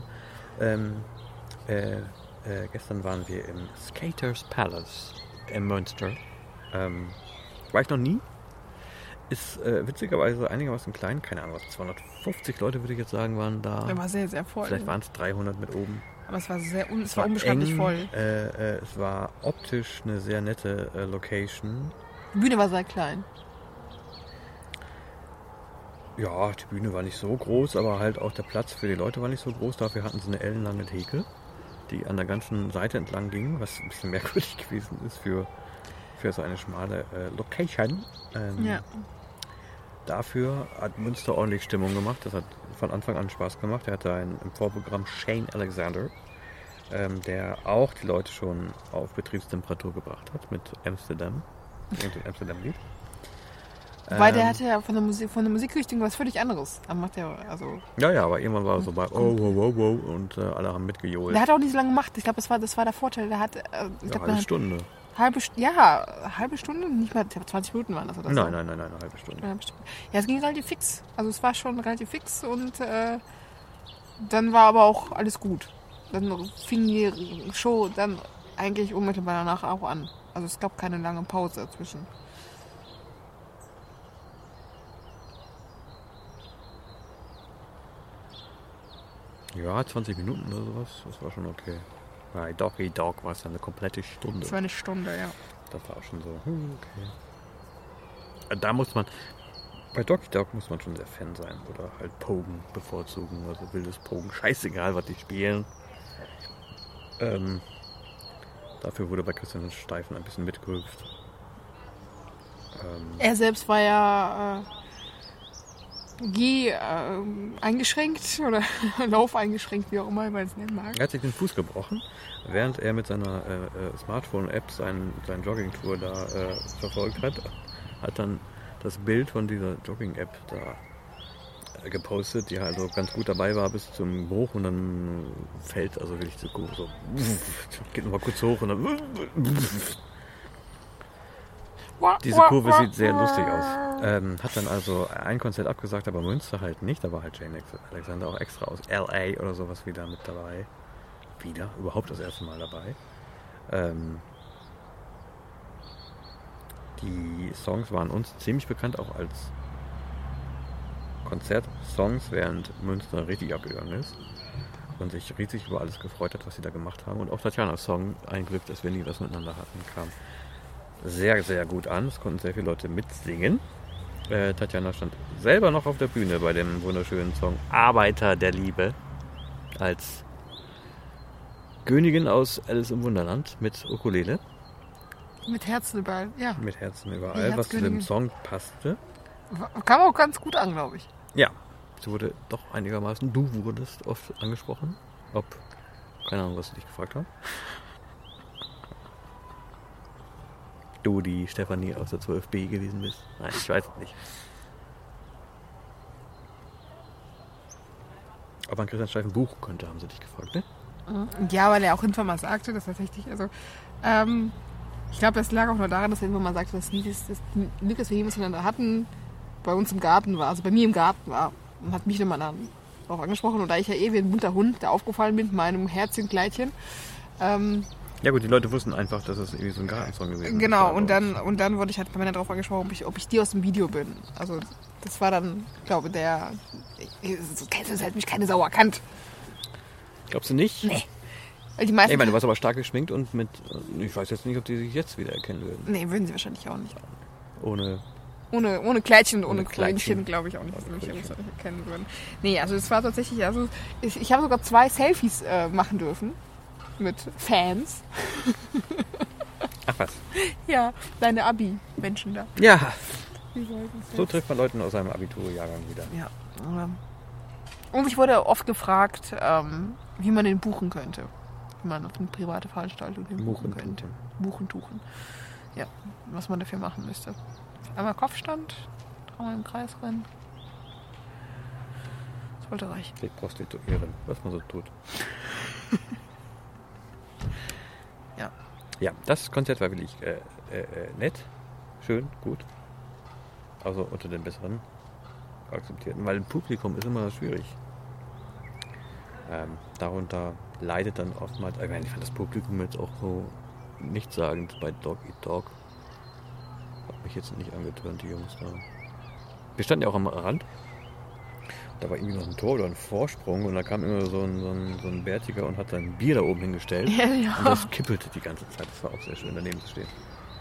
Gestern waren wir im Skaters Palace in Münster. War ich noch nie. Ist witzigerweise einigermaßen klein. Keine Ahnung, was 250 Leute würde ich jetzt sagen, waren da. Der war sehr, sehr voll. Vielleicht waren es 300 mit oben. Aber es war war unbeschreiblich eng, voll. Es war optisch eine sehr nette Location. Die Bühne war sehr klein. Ja, die Bühne war nicht so groß, aber halt auch der Platz für die Leute war nicht so groß. Dafür hatten sie eine ellenlange Theke, die an der ganzen Seite entlang ging, was ein bisschen merkwürdig gewesen ist für so eine schmale Location. Ja. Dafür hat Münster ordentlich Stimmung gemacht. Das hat von Anfang an Spaß gemacht. Er hatte im Vorprogramm Shane Alexander, der auch die Leute schon auf Betriebstemperatur gebracht hat mit Amsterdam und dem Amsterdam-Lied. Weil der hatte ja von der Musikrichtung was völlig anderes. Aber macht der, also Ja, aber irgendwann war er so bei wow und alle haben mitgejohlt. der hat auch nicht so lange gemacht. Ich glaube, das war der Vorteil. Der hat Eine Stunde. halbe Stunde, nicht mal 20 Minuten waren das oder so. Nein, eine halbe Stunde. Ja, es ging relativ fix. Also es war schon relativ fix und dann war aber auch alles gut. Dann fing die Show dann eigentlich unmittelbar danach auch an. Also es gab keine lange Pause dazwischen. Ja, 20 Minuten oder sowas, das war schon okay. Bei Doggy Dog war es dann eine komplette Stunde. Das war eine Stunde, ja. Das war auch schon so, okay. Da muss man, bei Doggy Dog muss man schon sehr Fan sein oder halt Pogen bevorzugen, also wildes Pogen, scheißegal, was die spielen. Dafür wurde bei Christian Steifen ein bisschen mitgehüpft. Er selbst war ja eingeschränkt oder Lauf eingeschränkt, wie auch immer man es nennen mag. Er hat sich den Fuß gebrochen, während er mit seiner Smartphone-App seine Jogging-Tour da verfolgt hat. Hat dann das Bild von dieser Jogging-App da gepostet, die halt so ganz gut dabei war bis zum Bruch und dann fällt also wirklich so geht nochmal kurz hoch und dann Diese Kurve sieht sehr lustig aus. Hat dann also ein Konzert abgesagt, aber Münster halt nicht. Da war halt Jane Alexander auch extra aus LA oder sowas wieder mit dabei. Überhaupt das erste Mal dabei. Die Songs waren uns ziemlich bekannt, auch als Konzertsongs, während Münster richtig abgegangen ist. Und sich riesig über alles gefreut hat, was sie da gemacht haben. Und auch Tatjanas Song, ein Glück, dass wir nie was miteinander hatten, kam sehr, sehr gut an. Es konnten sehr viele Leute mitsingen. Tatjana stand selber noch auf der Bühne bei dem wunderschönen Song Arbeiter der Liebe als Königin aus Alice im Wunderland mit Ukulele. Mit Herzen überall, ja. Mit Herzen überall, was zu dem Song passte. Kam auch ganz gut an, glaube ich. Ja, sie wurde doch einigermaßen, du wurdest oft angesprochen. Keine Ahnung, was sie dich gefragt haben. Du, die Stefanie aus der 12b gewesen bist. Nein, ich weiß es nicht. Ob man Christian Steifen buchen könnte, haben sie dich gefragt, ne? Ja, weil er auch irgendwann mal sagte, dass tatsächlich, ich glaube, das lag auch nur daran, dass er irgendwann mal sagte, dass das Glück, das wir jemals miteinander hatten, bei uns im Garten war, also bei mir im Garten war. Und hat mich dann mal darauf angesprochen. Und da ich ja wie ein bunter Hund da aufgefallen bin mit meinem Herzchenkleidchen. Ja gut, die Leute wussten einfach, dass es irgendwie so ein Gartensong gewesen ist. Genau, und dann wurde ich halt bei mir darauf angesprochen, ob ich die aus dem Video bin. Also das war dann, glaube ich, das hat mich keine Sau erkannt. Glaubst du nicht? Nee. Weil die meisten, ich meine, du warst aber stark geschminkt und ich weiß jetzt nicht, ob die sich jetzt wieder erkennen würden. Nee, würden sie wahrscheinlich auch nicht. Ohne Kleidchen und ohne Krönchen, glaube ich auch nicht, dass sie mich erkennen würden. Nee, also es war tatsächlich, ich habe sogar 2 Selfies machen dürfen mit Fans. Ach was? Ja, deine Abi-Menschen da. Ja, so trifft man Leute aus einem Abiturjahrgang wieder. Ja. Und ich wurde oft gefragt, wie man den buchen könnte. Wie man auf eine private Veranstaltung den buchen könnte. Buchen. Ja, was man dafür machen müsste. Einmal Kopfstand, 3-mal im Kreis rennen. Das sollte reichen. Die Prostituieren, was man so tut. Ja. Ja, das Konzert war wirklich nett, schön, gut. Also unter den besseren akzeptierten, weil ein Publikum ist immer schwierig. Darunter leidet dann oftmals, ich fand das Publikum jetzt auch so nichtssagend bei Dog Eat Dog. Hat mich jetzt nicht angetörnt, die Jungs da. Wir standen ja auch am Rand. Da war irgendwie noch ein Tor oder ein Vorsprung und da kam immer so ein Bärtiger und hat sein Bier da oben hingestellt. Ja, ja. Und das kippelte die ganze Zeit. Das war auch sehr schön, daneben zu stehen.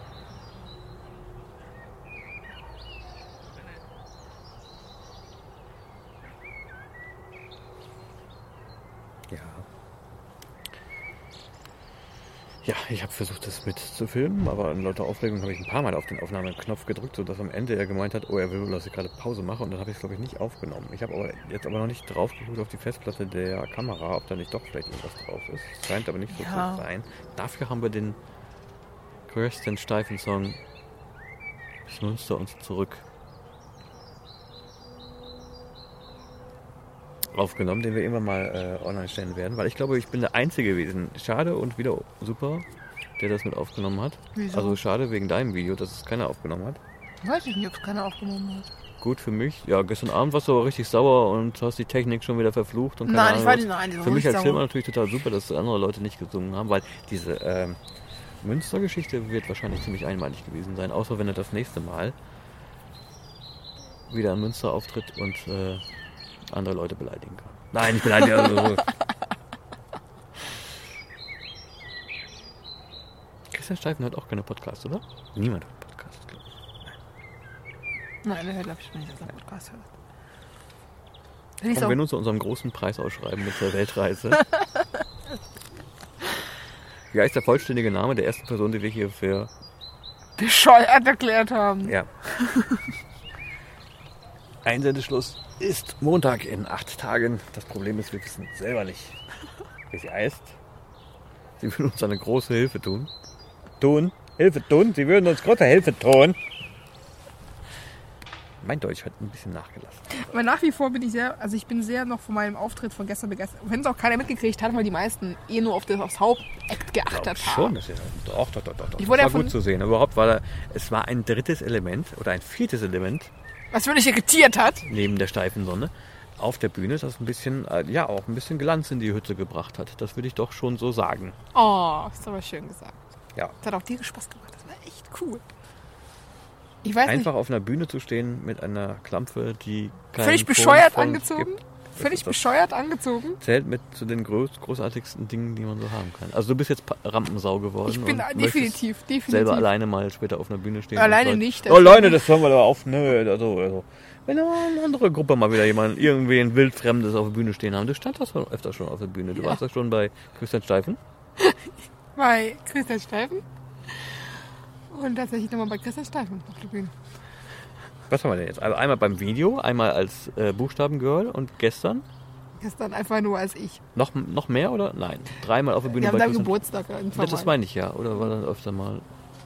Ja, ich habe versucht, das mit zu filmen, aber in lauter Aufregung habe ich ein paar Mal auf den Aufnahmeknopf gedrückt, sodass am Ende er gemeint hat, er will, dass ich gerade Pause mache und dann habe ich es, glaube ich, nicht aufgenommen. Ich habe jetzt aber noch nicht drauf geguckt auf die Festplatte der Kamera, ob da nicht doch vielleicht irgendwas drauf ist. Es scheint aber nicht so zu sein. Dafür haben wir den größten steifen Song Das Münster uns zurück aufgenommen, den wir irgendwann mal online stellen werden, weil ich glaube, ich bin der Einzige gewesen. Schade und wieder super, der das mit aufgenommen hat. Wieso? Also schade wegen deinem Video, dass es keiner aufgenommen hat. Weiß ich nicht, ob es keiner aufgenommen hat. Gut für mich. Ja, gestern Abend warst du aber richtig sauer und hast die Technik schon wieder verflucht. Und Nein, ich war nicht für mich als sauer. Filmer natürlich total super, dass andere Leute nicht gesungen haben, weil diese Münster-Geschichte wird wahrscheinlich ziemlich einmalig gewesen sein, außer wenn er das nächste Mal wieder in Münster auftritt und andere Leute beleidigen kann. Nein, ich beleidige also. Christian Steifen hat auch keine Podcasts, oder? Niemand hat Podcasts, glaube ich. Nein, der hört, glaube ich, nicht, dass er einen Podcast hört. Kommen wir nun zu unserem großen Preisausschreiben mit der Weltreise. Wie heißt der vollständige Name der ersten Person, die wir hier für bescheuert erklärt haben? Ja. Einsendeschluss ist Montag in 8 Tagen. Das Problem ist, wir wissen selber nicht, wie sie heißt. Sie würden uns eine große Hilfe tun. Sie würden uns große Hilfe tun. Mein Deutsch hat ein bisschen nachgelassen. Aber nach wie vor bin ich sehr noch von meinem Auftritt von gestern begeistert. Wenn es auch keiner mitgekriegt hat, weil die meisten nur aufs Hauptakt geachtet haben. Schon, das ist doch. Ich Das wurde war gut zu sehen. Überhaupt es war ein drittes Element oder ein viertes Element was wirklich irritiert hat. neben der steifen Sonne auf der Bühne, das ein bisschen, auch ein bisschen Glanz in die Hütte gebracht hat. Das würde ich doch schon so sagen. Oh, ist aber schön gesagt. Ja. Das hat auch dir Spaß gemacht. Das war echt cool. Ich weiß Einfach nicht. auf einer Bühne zu stehen mit einer Klampfe, die Völlig bescheuert angezogen. Völlig bescheuert angezogen. Zählt mit zu den großartigsten Dingen, die man so haben kann. Also du bist jetzt Rampensau geworden. Ich bin und definitiv. selber alleine mal später auf einer Bühne stehen. Alleine und nicht. Oh, Leute, das hören wir aber auf. Nö, also. Wenn eine andere Gruppe mal wieder irgendwen Wildfremdes auf der Bühne stehen haben. Du standst doch schon öfter schon auf der Bühne. Du warst ja schon bei Christian Steifen. Bei Christian Steifen. Und tatsächlich nochmal bei Christian Steifen auf der Bühne. Was haben wir denn jetzt? Also einmal beim Video, einmal als Buchstabengirl und gestern? Gestern einfach nur als ich. Noch mehr oder? Nein. 3-mal auf der Bühne Wir haben bei deinen Christian. Geburtstag irgendwann Das meine ich ja. Oder war das öfter mal?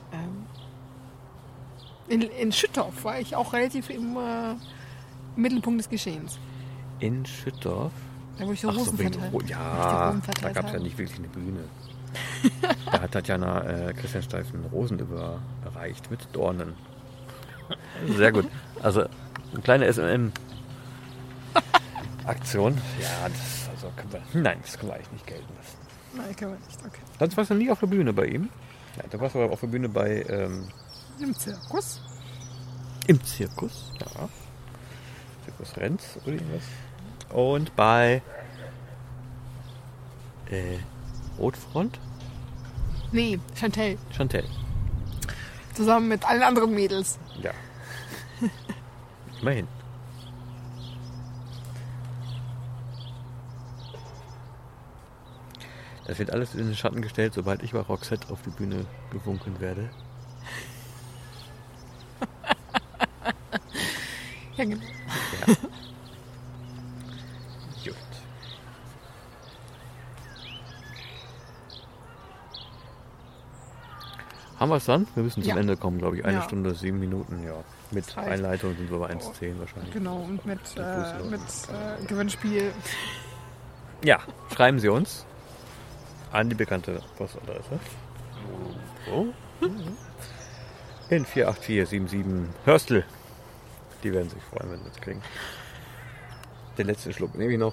In Schüttorf war ich auch relativ im Mittelpunkt des Geschehens. In Schüttorf? Da wo ich so Ach so, Rosen wegen verteilt. ja, Rosen da verteilt gab es ja habe. nicht wirklich eine Bühne. Da hat Tatjana Christian Steifen Rosen überreicht mit Dornen. Sehr gut. Also eine kleine SMM-Aktion. Ja, das können wir eigentlich nicht gelten lassen. Nein, können wir nicht. Okay. Sonst warst du nie auf der Bühne bei ihm? Ja, da warst du aber auf der Bühne bei... Im Zirkus. Im Zirkus, ja. Zirkus Renz oder irgendwas. Und bei Rotfront? Nee, Chantel. Chantel. Zusammen mit allen anderen Mädels. Ja. Immerhin. Das wird alles in den Schatten gestellt, sobald ich bei Roxette auf die Bühne gewunken werde. Ja, genau. Ja. Gut. Haben wir es dann? Wir müssen zum Ja. Ende kommen, glaube ich. 1 Ja. Stunde, 7 Minuten, ja. Mit Das reicht. Einleitung sind wir bei 1,10 wahrscheinlich. Genau, und mit Fußnoten. Gewinnspiel. Ja, schreiben Sie uns an die bekannte Postadresse. Oh. In 48477 Hörstel. Die werden sich freuen, wenn sie das kriegen. Den letzten Schluck nehme ich noch.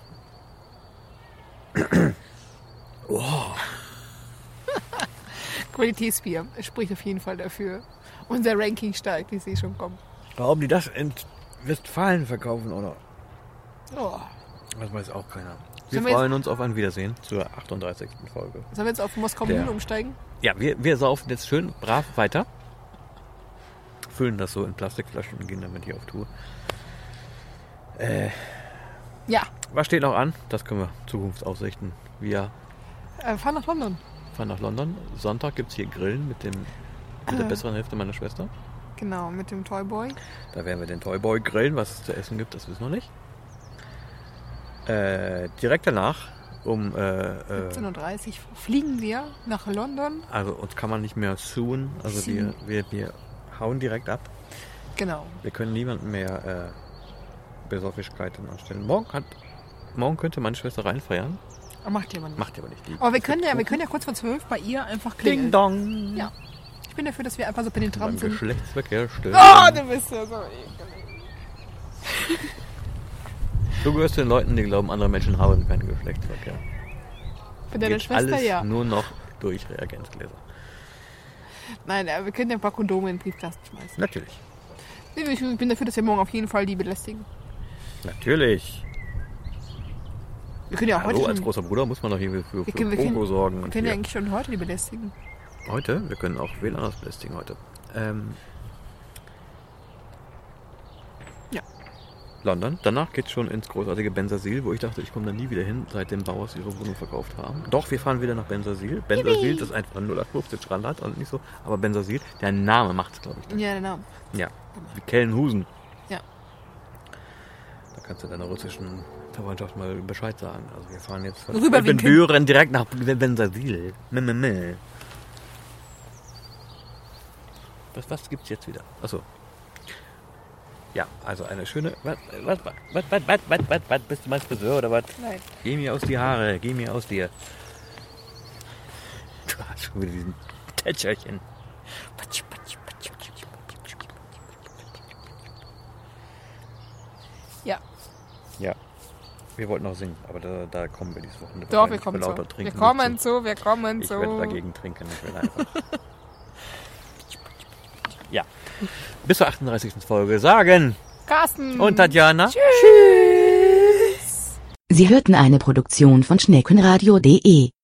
Qualitätsbier. Es spricht auf jeden Fall dafür. Unser Ranking steigt, ich sehe schon kommen. Warum die das in Westfalen verkaufen, oder? Oh. Das weiß auch keiner. Wir Sollen wir freuen uns auf ein Wiedersehen zur 38. Folge. Sollen wir jetzt auf Moskau Der- Mühle umsteigen? Ja, wir saufen jetzt schön brav weiter. Füllen das so in Plastikflaschen und gehen damit hier auf Tour. Ja. Was steht noch an? Das können wir Zukunftsaussichten. Wir Fahren nach London. fahren nach London. Sonntag gibt es hier Grillen mit der besseren Hälfte meiner Schwester. Genau, mit dem Toyboy. Da werden wir den Toyboy grillen. Was es zu essen gibt, das wissen wir nicht. Direkt danach um 17:30 Uhr fliegen wir nach London. also uns kann man nicht mehr suen. Also wir hauen direkt ab. Genau. Wir können niemanden mehr Besoffigkeiten anstellen. Morgen könnte meine Schwester reinfeiern. Macht ihr aber nicht. Macht ihr aber nicht. Aber wir können ja kurz vor 12 bei ihr einfach klingeln. Ding dong. Ja. Ich bin dafür, dass wir einfach so penetrant Beim sind. Geschlechtsverkehr stören. Oh, du bist ja so ekelig. Du gehörst zu den Leuten, die glauben, andere Menschen haben keinen Geschlechtsverkehr. Bei deiner Geht Schwester alles ja. nur noch durch Reagenzgläser. Nein, wir können ja ein paar Kondome in den Briefkasten schmeißen. Natürlich. Ich bin dafür, dass wir morgen auf jeden Fall die belästigen. Natürlich. Wir können ja auch Hallo, heute als schon, großer Bruder muss man doch hier für wir können- Pogo sorgen. wir Und können ja hier. eigentlich schon heute die belästigen. Heute? Wir können auch wen anders belästigen heute. Ja. London. Danach geht's schon ins großartige Bensersiel, wo ich dachte, ich komme da nie wieder hin, seitdem Bauers ihre Wohnung verkauft haben. Doch, wir fahren wieder nach Bensersiel. Bensersiel ist einfach 0815 Strandland und nicht so. Aber Bensersiel, der Name macht's, glaube ich. Ja, genau. Ja, wie Kellenhusen. Ja. Da kannst du deiner russischen Verwandtschaft mal Bescheid sagen. Also wir fahren jetzt von Rüberwinken. Büren direkt nach Bensersiel. Was gibt's jetzt wieder? Achso. Ja, also eine schöne... Was? Bist du mein Friseur oder was? Nein. Geh mir aus die Haare, geh mir aus dir. Du hast schon wieder diesen Tätscherchen. Ja. Ja. Wir wollten noch singen, aber da kommen wir dieses Wochenende. Doch, wir kommen zu. Wir kommen zu. Ich werde dagegen trinken. Ich werde einfach... Ja. Bis zur 38. Folge sagen Carsten und Tatjana. Tschüss. Sie hörten eine Produktion von Schneckenradio.de.